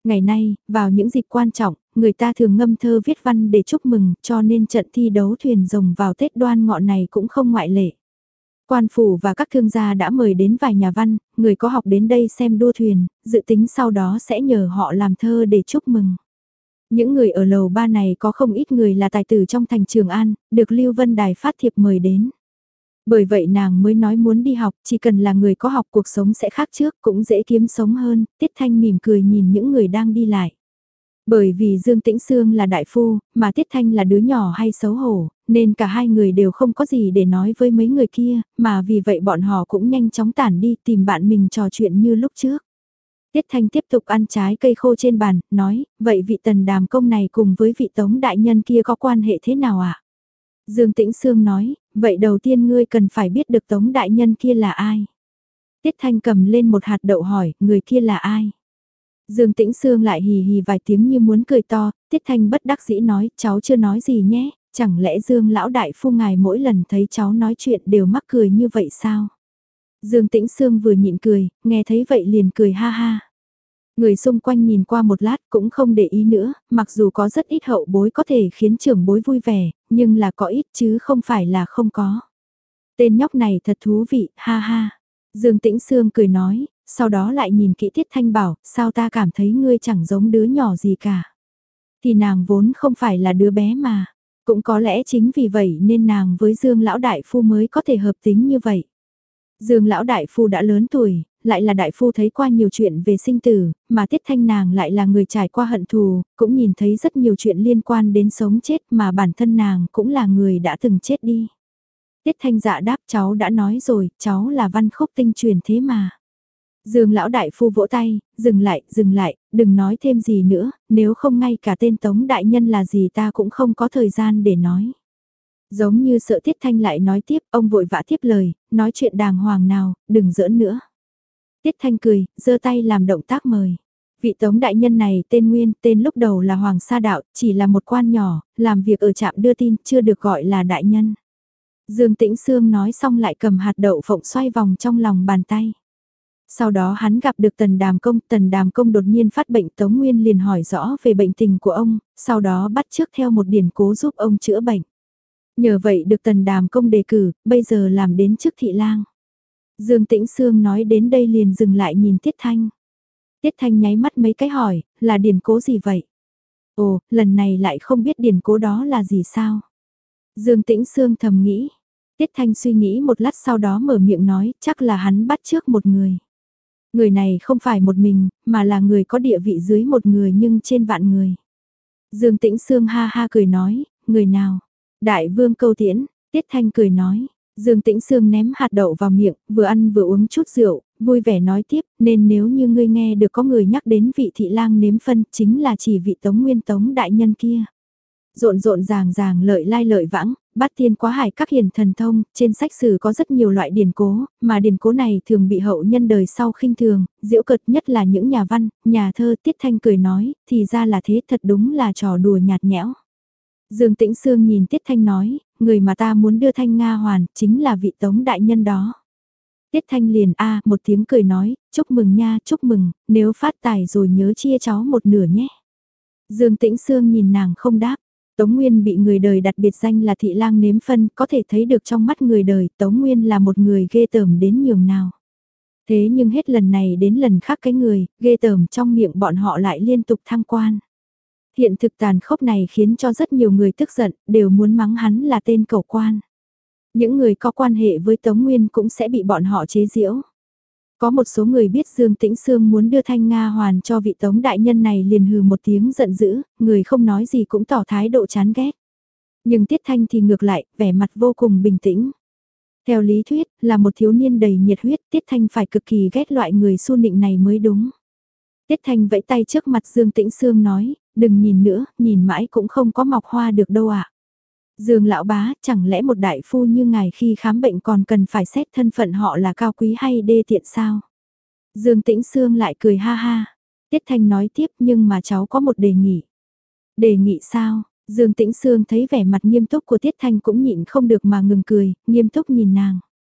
Ngày nay, vào những dịp quan trọng, người ta thường ngâm thơ viết văn để chúc mừng, cho nên trận thi đấu thuyền rồng vào Tết Đoan Ngọ này cũng không ngoại lệ. Quan phủ và các thương gia đã mời đến vài nhà văn, người có học đến đây xem đua thuyền, dự tính sau đó sẽ nhờ họ làm thơ để chúc mừng. Những người ở lầu ba này có không ít người là tài tử trong thành Trường An, được Lưu Vân Đài phát thiệp mời đến. Bởi vậy nàng mới nói muốn đi học, chỉ cần là người có học cuộc sống sẽ khác trước, cũng dễ kiếm sống hơn, Tiết Thanh mỉm cười nhìn những người đang đi lại. Bởi vì Dương Tĩnh Sương là đại phu, mà Tiết Thanh là đứa nhỏ hay xấu hổ, nên cả hai người đều không có gì để nói với mấy người kia, mà vì vậy bọn họ cũng nhanh chóng tản đi tìm bạn mình trò chuyện như lúc trước. Tiết Thanh tiếp tục ăn trái cây khô trên bàn, nói, vậy vị Tần Đàm Công này cùng với vị Tống Đại Nhân kia có quan hệ thế nào ạ? À? Dương Tĩnh Sương nói, vậy đầu tiên ngươi cần phải biết được Tống Đại Nhân kia là ai? Tiết Thanh cầm lên một hạt đậu hỏi, người kia là ai? Dương Tĩnh Sương lại hì hì vài tiếng như muốn cười to, Tiết Thanh bất đắc dĩ nói, cháu chưa nói gì nhé, chẳng lẽ Dương Lão Đại Phu ngài mỗi lần thấy cháu nói chuyện đều mắc cười như vậy sao? Dương Tĩnh Sương vừa nhịn cười, nghe thấy vậy liền cười ha ha. Người xung quanh nhìn qua một lát cũng không để ý nữa, mặc dù có rất ít hậu bối có thể khiến trưởng bối vui vẻ, nhưng là có ít chứ không phải là không có. Tên nhóc này thật thú vị, ha ha. Dương Tĩnh Sương cười nói, sau đó lại nhìn kỹ Tiết Thanh bảo, sao ta cảm thấy ngươi chẳng giống đứa nhỏ gì cả. Thì nàng vốn không phải là đứa bé mà, cũng có lẽ chính vì vậy nên nàng với Dương Lão Đại Phu mới có thể hợp tính như vậy. Dương Lão Đại Phu đã lớn tuổi, lại là Đại Phu thấy qua nhiều chuyện về sinh tử, mà Tiết Thanh nàng lại là người trải qua hận thù, cũng nhìn thấy rất nhiều chuyện liên quan đến sống chết mà bản thân nàng cũng là người đã từng chết đi. Tiết Thanh dạ đáp cháu đã nói rồi, cháu là văn khúc tinh truyền thế mà. Dương Lão Đại Phu vỗ tay, dừng lại, dừng lại, đừng nói thêm gì nữa, nếu không ngay cả tên Tống Đại Nhân là gì ta cũng không có thời gian để nói. Giống như sợ Tiết Thanh lại nói tiếp, ông vội vã tiếp lời, nói chuyện đàng hoàng nào, đừng giỡn nữa. Tiết Thanh cười, giơ tay làm động tác mời. Vị Tống Đại Nhân này tên Nguyên, tên lúc đầu là Hoàng Sa Đạo, chỉ là một quan nhỏ, làm việc ở trạm đưa tin, chưa được gọi là Đại Nhân. Dương Tĩnh Sương nói xong lại cầm hạt đậu phộng xoay vòng trong lòng bàn tay. Sau đó hắn gặp được Tần Đàm Công, Tần Đàm Công đột nhiên phát bệnh, Tống Nguyên liền hỏi rõ về bệnh tình của ông, sau đó bắt chước theo một điển cố giúp ông chữa bệnh. Nhờ vậy được Tần Đàm Công đề cử, bây giờ làm đến chức thị lang. Dương Tĩnh Sương nói đến đây liền dừng lại nhìn Tiết Thanh. Tiết Thanh nháy mắt mấy cái hỏi, là điển cố gì vậy? Ồ, lần này lại không biết điển cố đó là gì sao? Dương Tĩnh Sương thầm nghĩ. Tiết Thanh suy nghĩ một lát sau đó mở miệng nói, chắc là hắn bắt chước một người. Người này không phải một mình, mà là người có địa vị dưới một người nhưng trên vạn người. Dương Tĩnh Sương ha ha cười nói, người nào? Đại Vương Câu Tiễn, Tiết Thanh cười nói. Dương Tĩnh Sương ném hạt đậu vào miệng, vừa ăn vừa uống chút rượu, vui vẻ nói tiếp, nên nếu như ngươi nghe được có người nhắc đến vị thị lang nếm phân, chính là chỉ vị Tống Nguyên Tống Đại Nhân kia. Rộn rộn ràng ràng lợi lai lợi vãng, bát tiên quá hải các hiền thần thông, trên sách sử có rất nhiều loại điển cố, mà điển cố này thường bị hậu nhân đời sau khinh thường, giễu cợt nhất là những nhà văn, nhà thơ. Tiết Thanh cười nói, thì ra là thế, thật đúng là trò đùa nhạt nhẽo. Dương Tĩnh Sương nhìn Tiết Thanh nói, người mà ta muốn đưa Thanh Nga hoàn, chính là vị Tống Đại Nhân đó. Tiết Thanh liền a một tiếng cười nói, chúc mừng nha, chúc mừng, nếu phát tài rồi nhớ chia cháu một nửa nhé. Dương Tĩnh Sương nhìn nàng không đáp. Tống Nguyên bị người đời đặt biệt danh là thị lang nếm phân, có thể thấy được trong mắt người đời Tống Nguyên là một người ghê tởm đến nhường nào. Thế nhưng hết lần này đến lần khác cái người, ghê tởm trong miệng bọn họ lại liên tục thăng quan. Hiện thực tàn khốc này khiến cho rất nhiều người tức giận, đều muốn mắng hắn là tên cẩu quan. Những người có quan hệ với Tống Nguyên cũng sẽ bị bọn họ chế giễu. Có một số người biết Dương Tĩnh Sương muốn đưa Thanh Nga hoàn cho vị Tống Đại Nhân này liền hừ một tiếng giận dữ, người không nói gì cũng tỏ thái độ chán ghét. Nhưng Tiết Thanh thì ngược lại, vẻ mặt vô cùng bình tĩnh. Theo lý thuyết, là một thiếu niên đầy nhiệt huyết, Tiết Thanh phải cực kỳ ghét loại người su nịnh này mới đúng. Tiết Thanh vẫy tay trước mặt Dương Tĩnh Sương nói, đừng nhìn nữa, nhìn mãi cũng không có mọc hoa được đâu ạ. À. Dương lão bá, chẳng lẽ một đại phu như ngài khi khám bệnh còn cần phải xét thân phận họ là cao quý hay đê tiện sao? Dương Tĩnh Sương lại cười ha ha. Tiết Thanh nói tiếp nhưng mà cháu có một đề nghị. Đề nghị sao? Dương Tĩnh Sương thấy vẻ mặt nghiêm túc của Tiết Thanh cũng nhịn không được mà ngừng cười, nghiêm túc nhìn nàng.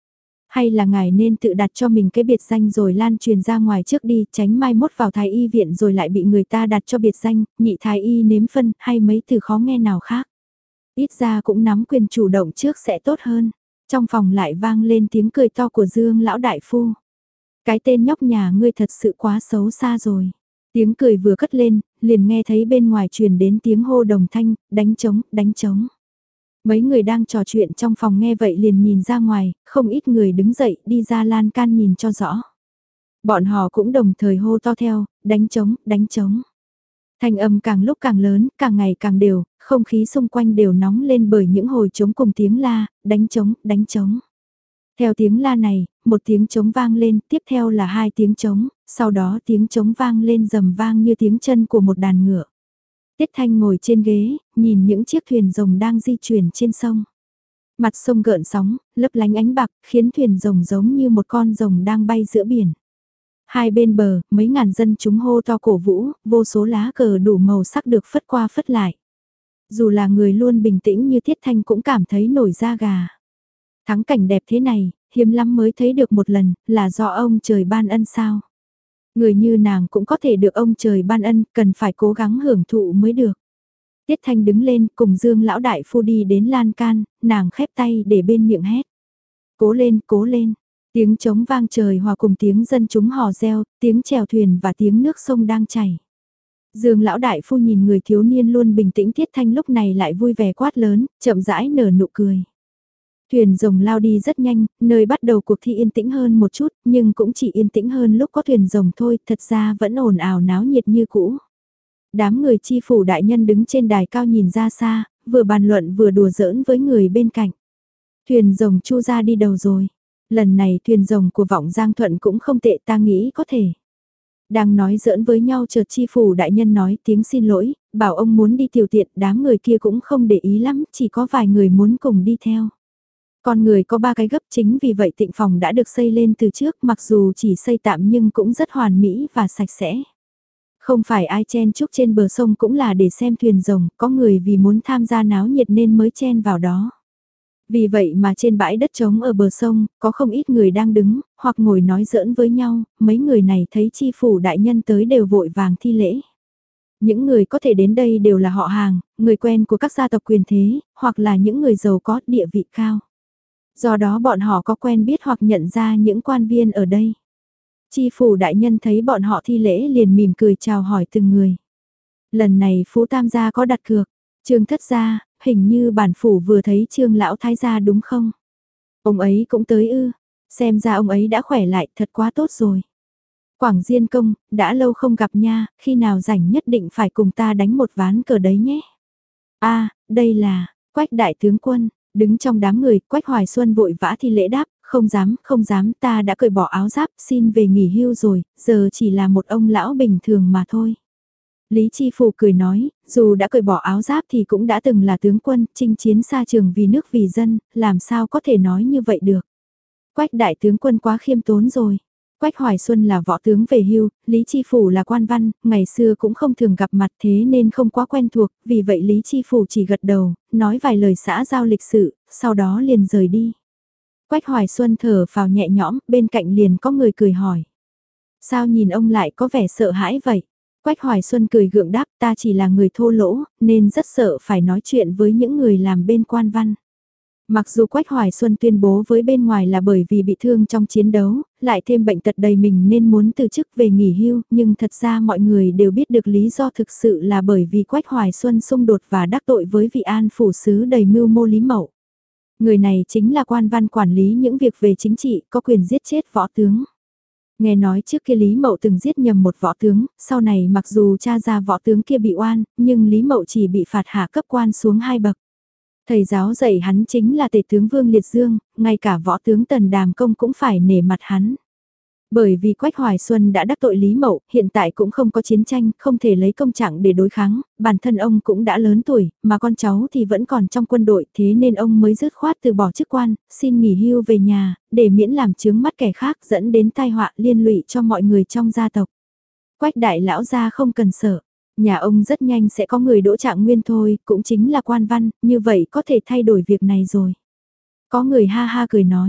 Hay là ngài nên tự đặt cho mình cái biệt danh rồi lan truyền ra ngoài trước đi, tránh mai mốt vào thái y viện rồi lại bị người ta đặt cho biệt danh, nhị thái y nếm phân, hay mấy từ khó nghe nào khác. Ít ra cũng nắm quyền chủ động trước sẽ tốt hơn. Trong phòng lại vang lên tiếng cười to của Dương lão đại phu. Cái tên nhóc nhà ngươi thật sự quá xấu xa rồi. Tiếng cười vừa cất lên, liền nghe thấy bên ngoài truyền đến tiếng hô đồng thanh, đánh trống, đánh trống. Mấy người đang trò chuyện trong phòng nghe vậy liền nhìn ra ngoài, không ít người đứng dậy đi ra lan can nhìn cho rõ. Bọn họ cũng đồng thời hô to theo, đánh trống, đánh trống. Thanh âm càng lúc càng lớn, càng ngày càng đều, không khí xung quanh đều nóng lên bởi những hồi trống cùng tiếng la, đánh trống, đánh trống. Theo tiếng la này, một tiếng trống vang lên, tiếp theo là hai tiếng trống, sau đó tiếng trống vang lên rầm vang như tiếng chân của một đàn ngựa. Tiết Thanh ngồi trên ghế, nhìn những chiếc thuyền rồng đang di chuyển trên sông. Mặt sông gợn sóng, lấp lánh ánh bạc, khiến thuyền rồng giống như một con rồng đang bay giữa biển. Hai bên bờ, mấy ngàn dân chúng hô to cổ vũ, vô số lá cờ đủ màu sắc được phất qua phất lại. Dù là người luôn bình tĩnh như Tiết Thanh cũng cảm thấy nổi da gà. Thắng cảnh đẹp thế này, hiếm lắm mới thấy được một lần, là do ông trời ban ân sao. Người như nàng cũng có thể được ông trời ban ân, cần phải cố gắng hưởng thụ mới được. Tiết Thanh đứng lên cùng Dương lão đại phu đi đến lan can, nàng khép tay để bên miệng hét. Cố lên, cố lên. Tiếng trống vang trời hòa cùng tiếng dân chúng hò reo, tiếng chèo thuyền và tiếng nước sông đang chảy. Dương lão đại phu nhìn người thiếu niên luôn bình tĩnh Tiết Thanh lúc này lại vui vẻ quát lớn, chậm rãi nở nụ cười. Thuyền rồng lao đi rất nhanh, nơi bắt đầu cuộc thi yên tĩnh hơn một chút, nhưng cũng chỉ yên tĩnh hơn lúc có thuyền rồng thôi, thật ra vẫn ồn ào náo nhiệt như cũ. Đám người chi phủ đại nhân đứng trên đài cao nhìn ra xa, vừa bàn luận vừa đùa giỡn với người bên cạnh. Thuyền rồng chu ra đi đầu rồi. Lần này thuyền rồng của Vọng Giang Thuận cũng không tệ, ta nghĩ có thể. Đang nói giỡn với nhau chợt chi phủ đại nhân nói tiếng xin lỗi, bảo ông muốn đi tiểu tiện, đám người kia cũng không để ý lắm, chỉ có vài người muốn cùng đi theo. Con người có ba cái gấp, chính vì vậy tịnh phòng đã được xây lên từ trước, mặc dù chỉ xây tạm nhưng cũng rất hoàn mỹ và sạch sẽ. Không phải ai chen chúc trên bờ sông cũng là để xem thuyền rồng, có người vì muốn tham gia náo nhiệt nên mới chen vào đó. Vì vậy mà trên bãi đất trống ở bờ sông, có không ít người đang đứng, hoặc ngồi nói giỡn với nhau, mấy người này thấy chi phủ đại nhân tới đều vội vàng thi lễ. Những người có thể đến đây đều là họ hàng, người quen của các gia tộc quyền thế, hoặc là những người giàu có địa vị cao. Do đó bọn họ có quen biết hoặc nhận ra những quan viên ở đây. Chi phủ đại nhân thấy bọn họ thi lễ liền mỉm cười chào hỏi từng người. Lần này Phú Tam gia có đặt cược, Trương Thất gia, hình như bản phủ vừa thấy Trương lão thái gia đúng không? Ông ấy cũng tới ư, xem ra ông ấy đã khỏe lại, thật quá tốt rồi. Quảng Diên công, đã lâu không gặp nha, khi nào rảnh nhất định phải cùng ta đánh một ván cờ đấy nhé. A, đây là Quách đại tướng quân. Đứng trong đám người, Quách Hoài Xuân vội vã thi lễ đáp, không dám, không dám, ta đã cởi bỏ áo giáp, xin về nghỉ hưu rồi, giờ chỉ là một ông lão bình thường mà thôi. Lý Chi Phủ cười nói, dù đã cởi bỏ áo giáp thì cũng đã từng là tướng quân, chinh chiến xa trường vì nước vì dân, làm sao có thể nói như vậy được. Quách đại tướng quân quá khiêm tốn rồi. Quách Hoài Xuân là võ tướng về hưu, Lý Chi Phủ là quan văn, ngày xưa cũng không thường gặp mặt thế nên không quá quen thuộc, vì vậy Lý Chi Phủ chỉ gật đầu, nói vài lời xã giao lịch sự, sau đó liền rời đi. Quách Hoài Xuân thở phào nhẹ nhõm, bên cạnh liền có người cười hỏi. Sao nhìn ông lại có vẻ sợ hãi vậy? Quách Hoài Xuân cười gượng đáp, ta chỉ là người thô lỗ, nên rất sợ phải nói chuyện với những người làm bên quan văn. Mặc dù Quách Hoài Xuân tuyên bố với bên ngoài là bởi vì bị thương trong chiến đấu, lại thêm bệnh tật đầy mình nên muốn từ chức về nghỉ hưu, nhưng thật ra mọi người đều biết được lý do thực sự là bởi vì Quách Hoài Xuân xung đột và đắc tội với vị an phủ sứ đầy mưu mô Lý Mậu. Người này chính là quan văn quản lý những việc về chính trị, có quyền giết chết võ tướng. Nghe nói trước kia Lý Mậu từng giết nhầm một võ tướng, sau này mặc dù cha ra võ tướng kia bị oan, nhưng Lý Mậu chỉ bị phạt hạ cấp quan xuống hai bậc. Thầy giáo dạy hắn chính là tể tướng Vương Liệt Dương, ngay cả võ tướng Tần Đàm Công cũng phải nể mặt hắn. Bởi vì Quách Hoài Xuân đã đắc tội Lý Mậu, hiện tại cũng không có chiến tranh, không thể lấy công trạng để đối kháng, bản thân ông cũng đã lớn tuổi, mà con cháu thì vẫn còn trong quân đội, thế nên ông mới dứt khoát từ bỏ chức quan, xin nghỉ hưu về nhà, để miễn làm chướng mắt kẻ khác dẫn đến tai họa liên lụy cho mọi người trong gia tộc. Quách đại lão gia không cần sợ, nhà ông rất nhanh sẽ có người đỗ trạng nguyên thôi, cũng chính là quan văn, như vậy có thể thay đổi việc này rồi. Có người ha ha cười nói.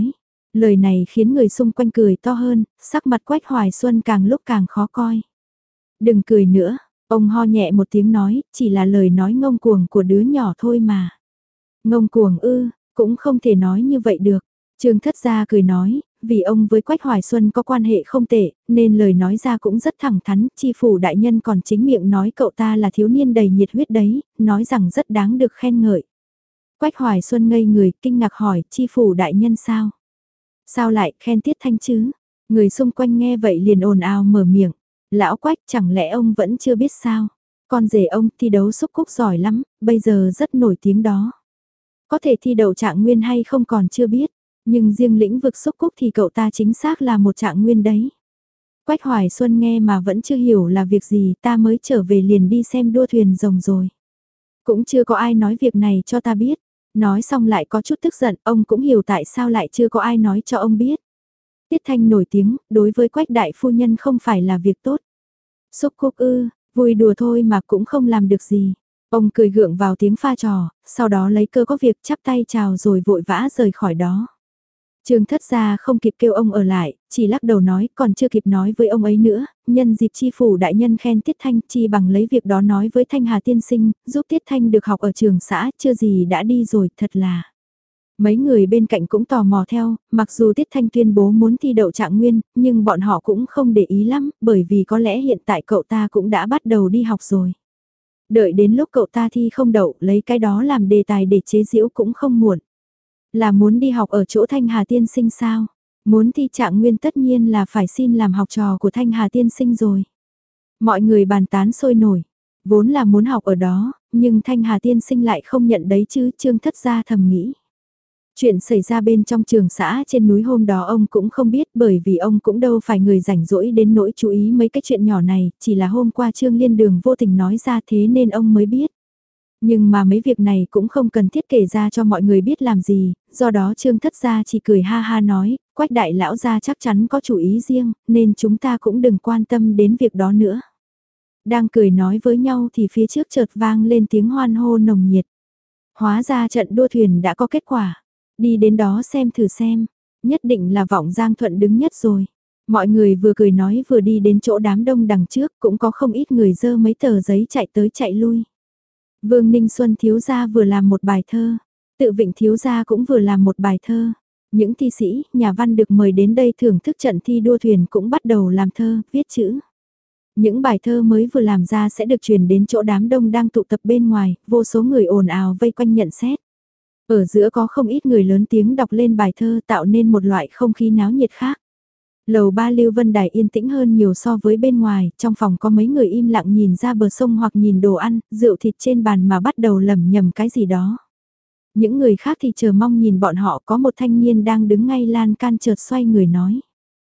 Lời này khiến người xung quanh cười to hơn, sắc mặt Quách Hoài Xuân càng lúc càng khó coi. Đừng cười nữa, ông ho nhẹ một tiếng nói, chỉ là lời nói ngông cuồng của đứa nhỏ thôi mà. Ngông cuồng ư, cũng không thể nói như vậy được. Trương Thất Gia cười nói, vì ông với Quách Hoài Xuân có quan hệ không tệ, nên lời nói ra cũng rất thẳng thắn, chi phủ đại nhân còn chính miệng nói cậu ta là thiếu niên đầy nhiệt huyết đấy, nói rằng rất đáng được khen ngợi. Quách Hoài Xuân ngây người, kinh ngạc hỏi, chi phủ đại nhân sao? Sao lại khen Tiết Thanh chứ? Người xung quanh nghe vậy liền ồn ào mở miệng. Lão Quách chẳng lẽ ông vẫn chưa biết sao? Con rể ông thi đấu xúc cúc giỏi lắm, bây giờ rất nổi tiếng đó. Có thể thi đậu trạng nguyên hay không còn chưa biết, nhưng riêng lĩnh vực xúc cúc thì cậu ta chính xác là một trạng nguyên đấy. Quách Hoài Xuân nghe mà vẫn chưa hiểu là việc gì, ta mới trở về liền đi xem đua thuyền rồng rồi. Cũng chưa có ai nói việc này cho ta biết. Nói xong lại có chút tức giận, ông cũng hiểu tại sao lại chưa có ai nói cho ông biết. Tiết Thanh nổi tiếng, đối với Quách đại phu nhân không phải là việc tốt. Xúc cúc ư, vui đùa thôi mà cũng không làm được gì. Ông cười gượng vào tiếng pha trò, sau đó lấy cơ có việc chắp tay chào rồi vội vã rời khỏi đó. Trương Thất Gia không kịp kêu ông ở lại, chỉ lắc đầu nói còn chưa kịp nói với ông ấy nữa, nhân dịp chi phủ đại nhân khen Tiết Thanh chi bằng lấy việc đó nói với Thanh Hà tiên sinh, giúp Tiết Thanh được học ở trường xã, chưa gì đã đi rồi, thật là. Mấy người bên cạnh cũng tò mò theo, mặc dù Tiết Thanh tuyên bố muốn thi đậu trạng nguyên, nhưng bọn họ cũng không để ý lắm, bởi vì có lẽ hiện tại cậu ta cũng đã bắt đầu đi học rồi. Đợi đến lúc cậu ta thi không đậu, lấy cái đó làm đề tài để chế giễu cũng không muộn. Là muốn đi học ở chỗ Thanh Hà tiên sinh sao? Muốn thi trạng nguyên tất nhiên là phải xin làm học trò của Thanh Hà tiên sinh rồi. Mọi người bàn tán sôi nổi, vốn là muốn học ở đó, nhưng Thanh Hà tiên sinh lại không nhận đấy chứ, Trương Thất Gia thầm nghĩ. Chuyện xảy ra bên trong trường xã trên núi hôm đó ông cũng không biết bởi vì ông cũng đâu phải người rảnh rỗi đến nỗi chú ý mấy cái chuyện nhỏ này, chỉ là hôm qua Trương Liên Đường vô tình nói ra thế nên ông mới biết. Nhưng mà mấy việc này cũng không cần thiết kể ra cho mọi người biết làm gì, do đó Trương Thất Gia chỉ cười ha ha nói, Quách đại lão gia chắc chắn có chủ ý riêng, nên chúng ta cũng đừng quan tâm đến việc đó nữa. Đang cười nói với nhau thì phía trước chợt vang lên tiếng hoan hô nồng nhiệt. Hóa ra trận đua thuyền đã có kết quả. Đi đến đó xem thử xem, nhất định là Vọng Giang Thuận đứng nhất rồi. Mọi người vừa cười nói vừa đi đến chỗ đám đông đằng trước, cũng có không ít người dơ mấy tờ giấy chạy tới chạy lui. Vương Ninh Xuân thiếu gia vừa làm một bài thơ, Tự Vịnh thiếu gia cũng vừa làm một bài thơ. Những thi sĩ, nhà văn được mời đến đây thưởng thức trận thi đua thuyền cũng bắt đầu làm thơ, viết chữ. Những bài thơ mới vừa làm ra sẽ được truyền đến chỗ đám đông đang tụ tập bên ngoài, vô số người ồn ào vây quanh nhận xét. Ở giữa có không ít người lớn tiếng đọc lên bài thơ tạo nên một loại không khí náo nhiệt khác. Lầu ba Lưu Vân Đài yên tĩnh hơn nhiều so với bên ngoài, trong phòng có mấy người im lặng nhìn ra bờ sông hoặc nhìn đồ ăn, rượu thịt trên bàn mà bắt đầu lẩm nhẩm cái gì đó. Những người khác thì chờ mong nhìn bọn họ, có một thanh niên đang đứng ngay lan can chợt xoay người nói.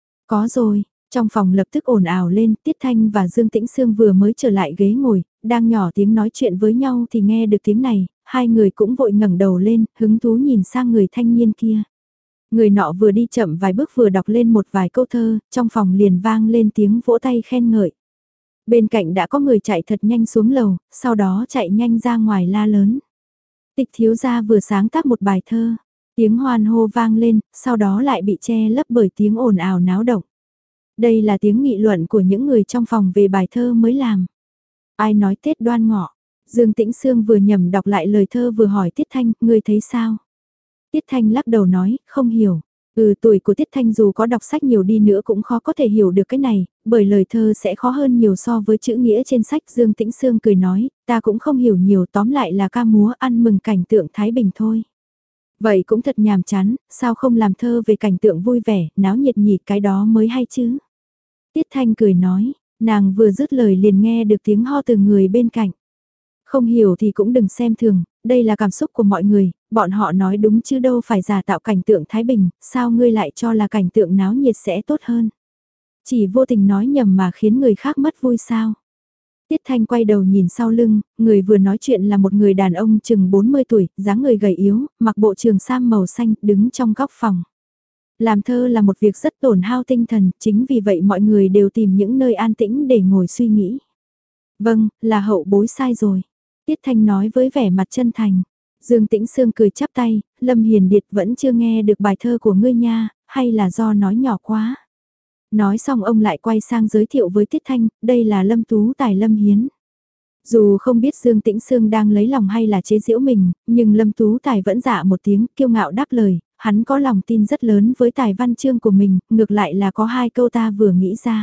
Có rồi, trong phòng lập tức ồn ào lên, Tiết Thanh và Dương Tĩnh Sương vừa mới trở lại ghế ngồi, đang nhỏ tiếng nói chuyện với nhau thì nghe được tiếng này, hai người cũng vội ngẩng đầu lên, hứng thú nhìn sang người thanh niên kia. Người nọ vừa đi chậm vài bước vừa đọc lên một vài câu thơ, trong phòng liền vang lên tiếng vỗ tay khen ngợi. Bên cạnh đã có người chạy thật nhanh xuống lầu, sau đó chạy nhanh ra ngoài la lớn. Tịch thiếu gia vừa sáng tác một bài thơ, tiếng hoan hô vang lên, sau đó lại bị che lấp bởi tiếng ồn ào náo động. Đây là tiếng nghị luận của những người trong phòng về bài thơ mới làm. Ai nói Tết Đoan Ngọ? Dương Tĩnh Sương vừa nhầm đọc lại lời thơ vừa hỏi Tiết Thanh, ngươi thấy sao? Tiết Thanh lắc đầu nói, không hiểu. Ừ, tuổi của Tiết Thanh dù có đọc sách nhiều đi nữa cũng khó có thể hiểu được cái này, bởi lời thơ sẽ khó hơn nhiều so với chữ nghĩa trên sách. Dương Tĩnh Sương cười nói, ta cũng không hiểu nhiều, tóm lại là ca múa ăn mừng cảnh tượng Thái Bình thôi. Vậy cũng thật nhàm chán, sao không làm thơ về cảnh tượng vui vẻ, náo nhiệt nhỉ, cái đó mới hay chứ. Tiết Thanh cười nói, nàng vừa dứt lời liền nghe được tiếng ho từ người bên cạnh. Không hiểu thì cũng đừng xem thường, đây là cảm xúc của mọi người, bọn họ nói đúng chứ đâu phải giả tạo cảnh tượng Thái Bình, sao ngươi lại cho là cảnh tượng náo nhiệt sẽ tốt hơn. Chỉ vô tình nói nhầm mà khiến người khác mất vui sao. Tiết Thanh quay đầu nhìn sau lưng, người vừa nói chuyện là một người đàn ông chừng bốn mươi tuổi, dáng người gầy yếu, mặc bộ trường sam màu xanh, đứng trong góc phòng. Làm thơ là một việc rất tổn hao tinh thần, chính vì vậy mọi người đều tìm những nơi an tĩnh để ngồi suy nghĩ. Vâng, là hậu bối sai rồi. Tiết Thanh nói với vẻ mặt chân thành. Dương Tĩnh Sương cười chắp tay, Lâm Hiền Điệt vẫn chưa nghe được bài thơ của ngươi nha, hay là do nói nhỏ quá. Nói xong ông lại quay sang giới thiệu với Tiết Thanh, đây là Lâm Tú Tài Lâm Hiến. Dù không biết Dương Tĩnh Sương đang lấy lòng hay là chế giễu mình, nhưng Lâm Tú Tài vẫn dạ một tiếng kiêu ngạo đáp lời, hắn có lòng tin rất lớn với tài văn chương của mình, ngược lại là có hai câu ta vừa nghĩ ra.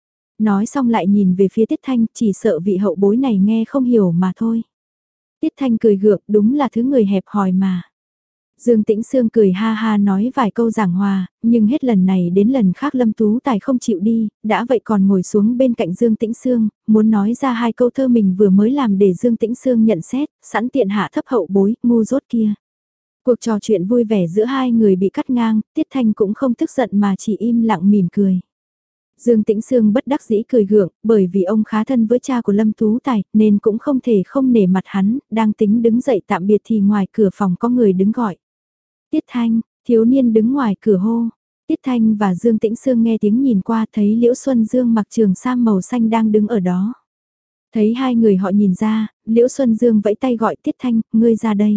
Nói xong lại nhìn về phía Tiết Thanh, chỉ sợ vị hậu bối này nghe không hiểu mà thôi. Tiết Thanh cười gượng, đúng là thứ người hẹp hòi mà. Dương Tĩnh Sương cười ha ha nói vài câu giảng hòa, nhưng hết lần này đến lần khác Lâm Tú Tài không chịu đi, đã vậy còn ngồi xuống bên cạnh Dương Tĩnh Sương, muốn nói ra hai câu thơ mình vừa mới làm để Dương Tĩnh Sương nhận xét, sẵn tiện hạ thấp hậu bối, ngu dốt kia. Cuộc trò chuyện vui vẻ giữa hai người bị cắt ngang, Tiết Thanh cũng không tức giận mà chỉ im lặng mỉm cười. Dương Tĩnh Sương bất đắc dĩ cười gượng, bởi vì ông khá thân với cha của Lâm Tú Tài, nên cũng không thể không nể mặt hắn, đang tính đứng dậy tạm biệt thì ngoài cửa phòng có người đứng gọi. Tiết Thanh, thiếu niên đứng ngoài cửa hô. Tiết Thanh và Dương Tĩnh Sương nghe tiếng nhìn qua thấy Liễu Xuân Dương mặc trường sam màu xanh đang đứng ở đó. Thấy hai người họ nhìn ra, Liễu Xuân Dương vẫy tay gọi Tiết Thanh, ngươi ra đây.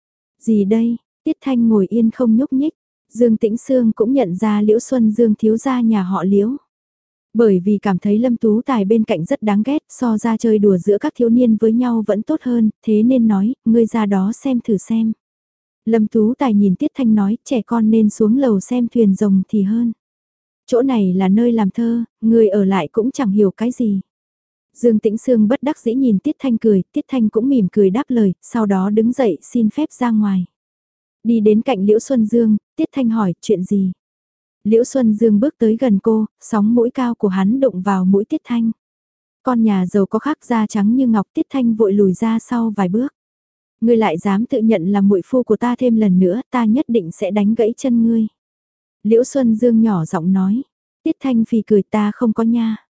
Gì đây? Tiết Thanh ngồi yên không nhúc nhích. Dương Tĩnh Sương cũng nhận ra Liễu Xuân Dương thiếu gia nhà họ Liễu. Bởi vì cảm thấy Lâm Tú Tài bên cạnh rất đáng ghét, so ra chơi đùa giữa các thiếu niên với nhau vẫn tốt hơn, thế nên nói, ngươi ra đó xem thử xem. Lâm Tú Tài nhìn Tiết Thanh nói, trẻ con nên xuống lầu xem thuyền rồng thì hơn. Chỗ này là nơi làm thơ, người ở lại cũng chẳng hiểu cái gì. Dương Tĩnh Sương bất đắc dĩ nhìn Tiết Thanh cười, Tiết Thanh cũng mỉm cười đáp lời, sau đó đứng dậy xin phép ra ngoài. Đi đến cạnh Liễu Xuân Dương, Tiết Thanh hỏi, chuyện gì? Liễu Xuân Dương bước tới gần cô, sóng mũi cao của hắn đụng vào mũi Tiết Thanh. Con nhà giàu có khắc da trắng như ngọc, Tiết Thanh vội lùi ra sau vài bước. Ngươi lại dám tự nhận là muội phu của ta thêm lần nữa, ta nhất định sẽ đánh gãy chân ngươi. Liễu Xuân Dương nhỏ giọng nói, Tiết Thanh phì cười, ta không có nha.